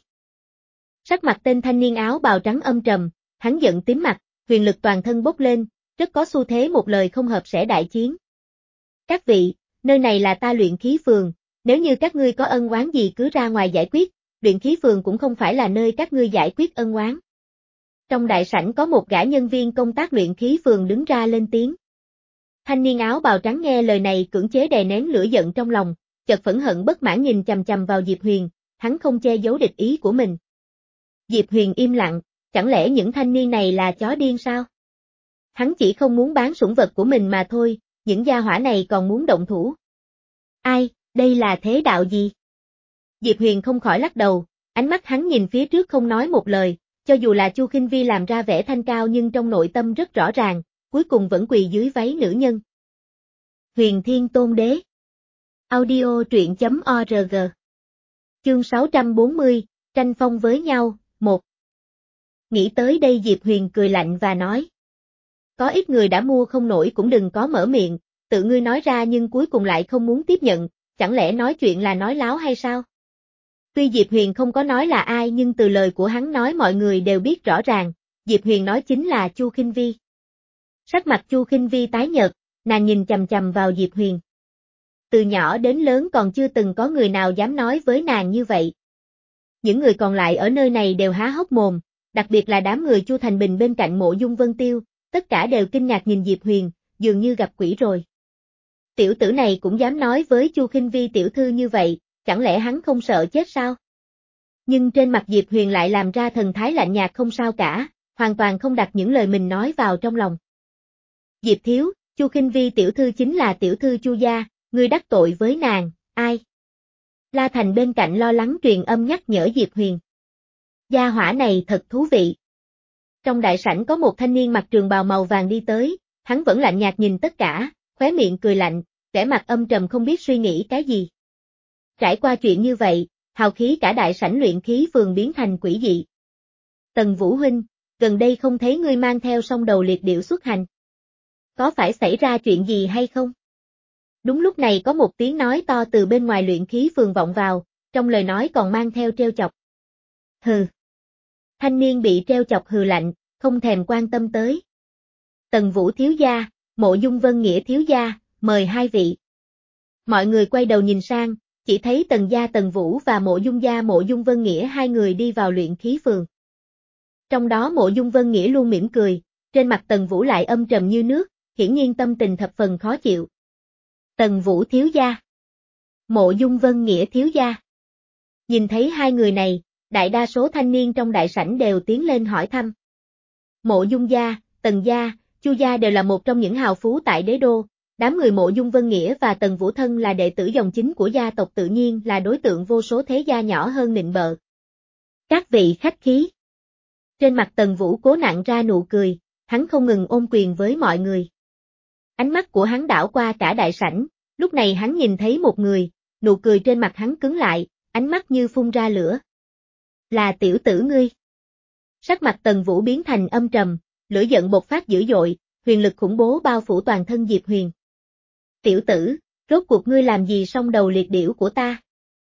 Sắc mặt tên thanh niên áo bào trắng âm trầm, hắn giận tím mặt, huyền lực toàn thân bốc lên, rất có xu thế một lời không hợp sẽ đại chiến. Các vị, nơi này là ta luyện khí phường, nếu như các ngươi có ân oán gì cứ ra ngoài giải quyết, luyện khí phường cũng không phải là nơi các ngươi giải quyết ân oán. Trong đại sảnh có một gã nhân viên công tác luyện khí phường đứng ra lên tiếng. Thanh niên áo bào trắng nghe lời này cưỡng chế đè nén lửa giận trong lòng, chợt phẫn hận bất mãn nhìn chằm chằm vào Diệp Huyền, hắn không che giấu địch ý của mình. Diệp Huyền im lặng, chẳng lẽ những thanh niên này là chó điên sao? Hắn chỉ không muốn bán sủng vật của mình mà thôi, những gia hỏa này còn muốn động thủ. Ai, đây là thế đạo gì? Diệp Huyền không khỏi lắc đầu, ánh mắt hắn nhìn phía trước không nói một lời, cho dù là Chu Khinh Vi làm ra vẻ thanh cao nhưng trong nội tâm rất rõ ràng, cuối cùng vẫn quỳ dưới váy nữ nhân. Huyền Thiên Tôn Đế. Audio truyện chấm org. Chương sáu trăm bốn mươi, tranh phong với nhau, một. Nghĩ tới đây Diệp Huyền cười lạnh và nói. Có ít người đã mua không nổi cũng đừng có mở miệng, tự ngươi nói ra nhưng cuối cùng lại không muốn tiếp nhận, chẳng lẽ nói chuyện là nói láo hay sao? Tuy Diệp Huyền không có nói là ai nhưng từ lời của hắn nói mọi người đều biết rõ ràng, Diệp Huyền nói chính là Chu Khinh Vi. Sắc mặt Chu Khinh Vi tái nhợt, nàng nhìn chằm chằm vào Diệp Huyền. Từ nhỏ đến lớn còn chưa từng có người nào dám nói với nàng như vậy. Những người còn lại ở nơi này đều há hốc mồm, đặc biệt là đám người Chu Thành Bình bên cạnh Mộ Dung Vân Tiêu, tất cả đều kinh ngạc nhìn Diệp Huyền, dường như gặp quỷ rồi. Tiểu tử này cũng dám nói với Chu Khinh Vi tiểu thư như vậy, chẳng lẽ hắn không sợ chết sao? Nhưng trên mặt Diệp Huyền lại làm ra thần thái lạnh nhạt không sao cả, hoàn toàn không đặt những lời mình nói vào trong lòng. Diệp thiếu, Chu Khinh Vi tiểu thư chính là tiểu thư Chu gia, ngươi đắc tội với nàng, ai? La Thành bên cạnh lo lắng truyền âm nhắc nhở Diệp Huyền. Gia hỏa này thật thú vị. Trong đại sảnh có một thanh niên mặc trường bào màu vàng đi tới, hắn vẫn lạnh nhạt nhìn tất cả, khóe miệng cười lạnh, vẻ mặt âm trầm không biết suy nghĩ cái gì. Trải qua chuyện như vậy, hào khí cả đại sảnh luyện khí phường biến thành quỷ dị. Tần Vũ huynh, gần đây không thấy ngươi mang theo song đầu liệt điểu xuất hành. Có phải xảy ra chuyện gì hay không? Đúng lúc này có một tiếng nói to từ bên ngoài luyện khí phường vọng vào, trong lời nói còn mang theo trêu chọc. Hừ. Thanh niên bị trêu chọc hừ lạnh, không thèm quan tâm tới. Tần Vũ thiếu gia, Mộ Dung Vân Nghĩa thiếu gia, mời hai vị. Mọi người quay đầu nhìn sang, chỉ thấy Tần gia Tần Vũ và Mộ Dung gia Mộ Dung Vân Nghĩa hai người đi vào luyện khí phường. Trong đó Mộ Dung Vân Nghĩa luôn mỉm cười, trên mặt Tần Vũ lại âm trầm như nước, hiển nhiên tâm tình thập phần khó chịu. Tần Vũ thiếu gia. Mộ Dung Vân Nghĩa thiếu gia. Nhìn thấy hai người này, đại đa số thanh niên trong đại sảnh đều tiến lên hỏi thăm. Mộ Dung gia, Tần gia, Chu gia đều là một trong những hào phú tại đế đô, đám người Mộ Dung Vân Nghĩa và Tần Vũ thân là đệ tử dòng chính của gia tộc tự nhiên là đối tượng vô số thế gia nhỏ hơn nịnh bợ. Các vị khách khí. Trên mặt Tần Vũ cố nặn ra nụ cười, hắn không ngừng ôm quyền với mọi người. Ánh mắt của hắn đảo qua cả đại sảnh, lúc này hắn nhìn thấy một người, nụ cười trên mặt hắn cứng lại, ánh mắt như phun ra lửa. Là tiểu tử ngươi. Sắc mặt Tần Vũ biến thành âm trầm, lửa giận bộc phát dữ dội, huyền lực khủng bố bao phủ toàn thân Diệp Huyền. Tiểu tử, rốt cuộc ngươi làm gì song đầu liệt điểu của ta?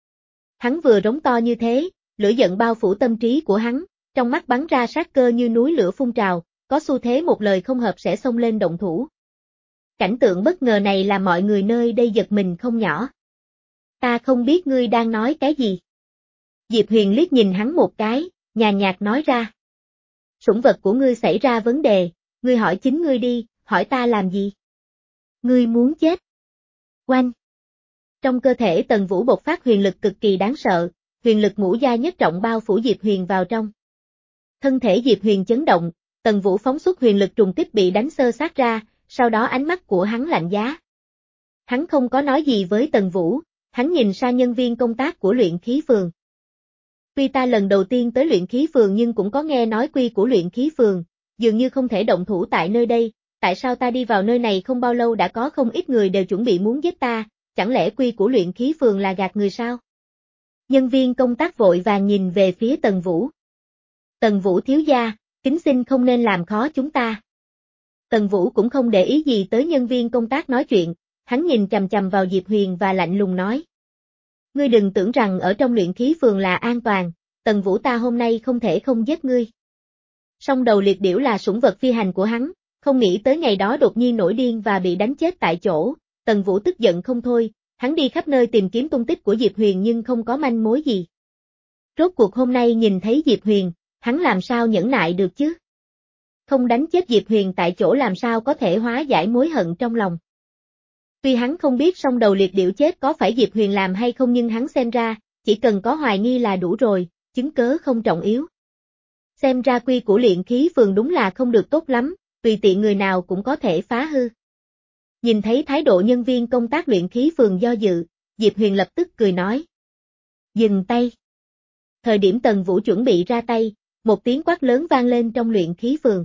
Hắn vừa rống to như thế, lửa giận bao phủ tâm trí của hắn, trong mắt bắn ra sát cơ như núi lửa phun trào, có xu thế một lời không hợp sẽ xông lên động thủ. Cảnh tượng bất ngờ này làm mọi người nơi đây giật mình không nhỏ. Ta không biết ngươi đang nói cái gì. Diệp Huyền liếc nhìn hắn một cái, nhàn nhạt nói ra. Sủng vật của ngươi xảy ra vấn đề, ngươi hỏi chính ngươi đi, hỏi ta làm gì? Ngươi muốn chết. Oanh. Trong cơ thể Tần Vũ bộc phát huyền lực cực kỳ đáng sợ, huyền lực ngũ giai nhất trọng bao phủ Diệp Huyền vào trong. Thân thể Diệp Huyền chấn động, Tần Vũ phóng xuất huyền lực trùng kích bị đánh xơ xác ra, sau đó ánh mắt của hắn lạnh giá. Hắn không có nói gì với Tần Vũ, hắn nhìn sang nhân viên công tác của luyện khí phường. Tuy ta lần đầu tiên tới luyện khí phường nhưng cũng có nghe nói quy của luyện khí phường, dường như không thể động thủ tại nơi đây, tại sao ta đi vào nơi này không bao lâu đã có không ít người đều chuẩn bị muốn giết ta, chẳng lẽ quy của luyện khí phường là gạt người sao? Nhân viên công tác vội vàng nhìn về phía Tần Vũ. Tần Vũ thiếu gia, kính xin không nên làm khó chúng ta. Tần Vũ cũng không để ý gì tới nhân viên công tác nói chuyện, hắn nhìn chằm chằm vào Diệp Huyền và lạnh lùng nói. Ngươi đừng tưởng rằng ở trong luyện khí phường là an toàn, Tần Vũ ta hôm nay không thể không giết ngươi. Song đầu liệt điểu là sủng vật phi hành của hắn, không nghĩ tới ngày đó đột nhiên nổi điên và bị đánh chết tại chỗ, Tần Vũ tức giận không thôi, hắn đi khắp nơi tìm kiếm tung tích của Diệp Huyền nhưng không có manh mối gì. Rốt cuộc hôm nay nhìn thấy Diệp Huyền, hắn làm sao nhẫn nại được chứ? Không đánh chết Diệp Huyền tại chỗ làm sao có thể hóa giải mối hận trong lòng. Tuy hắn không biết song đầu liệt điểu chết có phải Diệp Huyền làm hay không nhưng hắn xem ra, chỉ cần có hoài nghi là đủ rồi, chứng cớ không trọng yếu. Xem ra quy của luyện khí phường đúng là không được tốt lắm, tùy tiện người nào cũng có thể phá hư. Nhìn thấy thái độ nhân viên công tác luyện khí phường do dự, Diệp Huyền lập tức cười nói. Dừng tay. Thời điểm Tần Vũ chuẩn bị ra tay, một tiếng quát lớn vang lên trong luyện khí phường.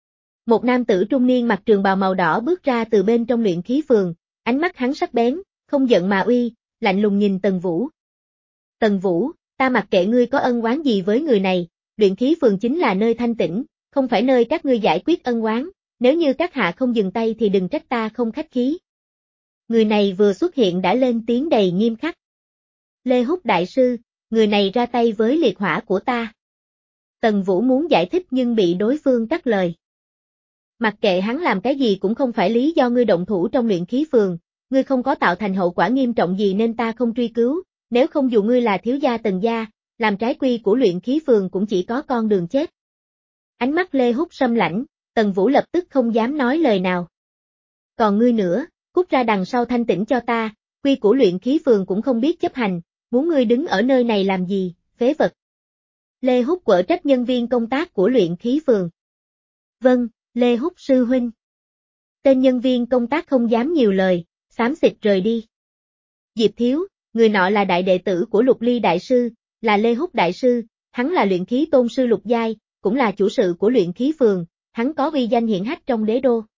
Một nam tử trung niên mặc trường bào màu đỏ bước ra từ bên trong luyện khí phường, ánh mắt hắn sắc bén, không giận mà uy, lạnh lùng nhìn Tần Vũ. Tần Vũ, ta mặc kệ ngươi có ân oán gì với người này, luyện khí phường chính là nơi thanh tĩnh, không phải nơi các ngươi giải quyết ân oán, nếu như các hạ không dừng tay thì đừng trách ta không khách khí. Người này vừa xuất hiện đã lên tiếng đầy nghiêm khắc. Lê Húc đại sư, người này ra tay với liệt hỏa của ta. Tần Vũ muốn giải thích nhưng bị đối phương cắt lời. Mặc kệ hắn làm cái gì cũng không phải lý do ngươi động thủ trong luyện khí phường, ngươi không có tạo thành hậu quả nghiêm trọng gì nên ta không truy cứu, nếu không dù ngươi là thiếu gia Tần gia, làm trái quy của luyện khí phường cũng chỉ có con đường chết. Ánh mắt Lê Húc sâm lãnh, Tần Vũ lập tức không dám nói lời nào. Còn ngươi nữa, cút ra đằng sau thanh tĩnh cho ta, quy của luyện khí phường cũng không biết chấp hành, muốn ngươi đứng ở nơi này làm gì, phế vật. Lê Húc quở trách nhân viên công tác của luyện khí phường. Vâng, Lê Húc sư huynh. Tên nhân viên công tác không dám nhiều lời, xám xịt rời đi. Diệp Thiếu, người nọ là đại đệ tử của Lục Ly đại sư, là Lê Húc đại sư, hắn là luyện khí tôn sư lục giai, cũng là chủ sự của luyện khí phường, hắn có uy danh hiển hách trong đế đô.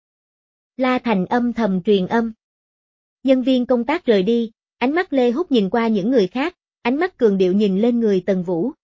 La Thành âm thầm truyền âm. Nhân viên công tác rời đi, ánh mắt Lê Húc nhìn qua những người khác, ánh mắt cường điệu nhìn lên người Tần Vũ.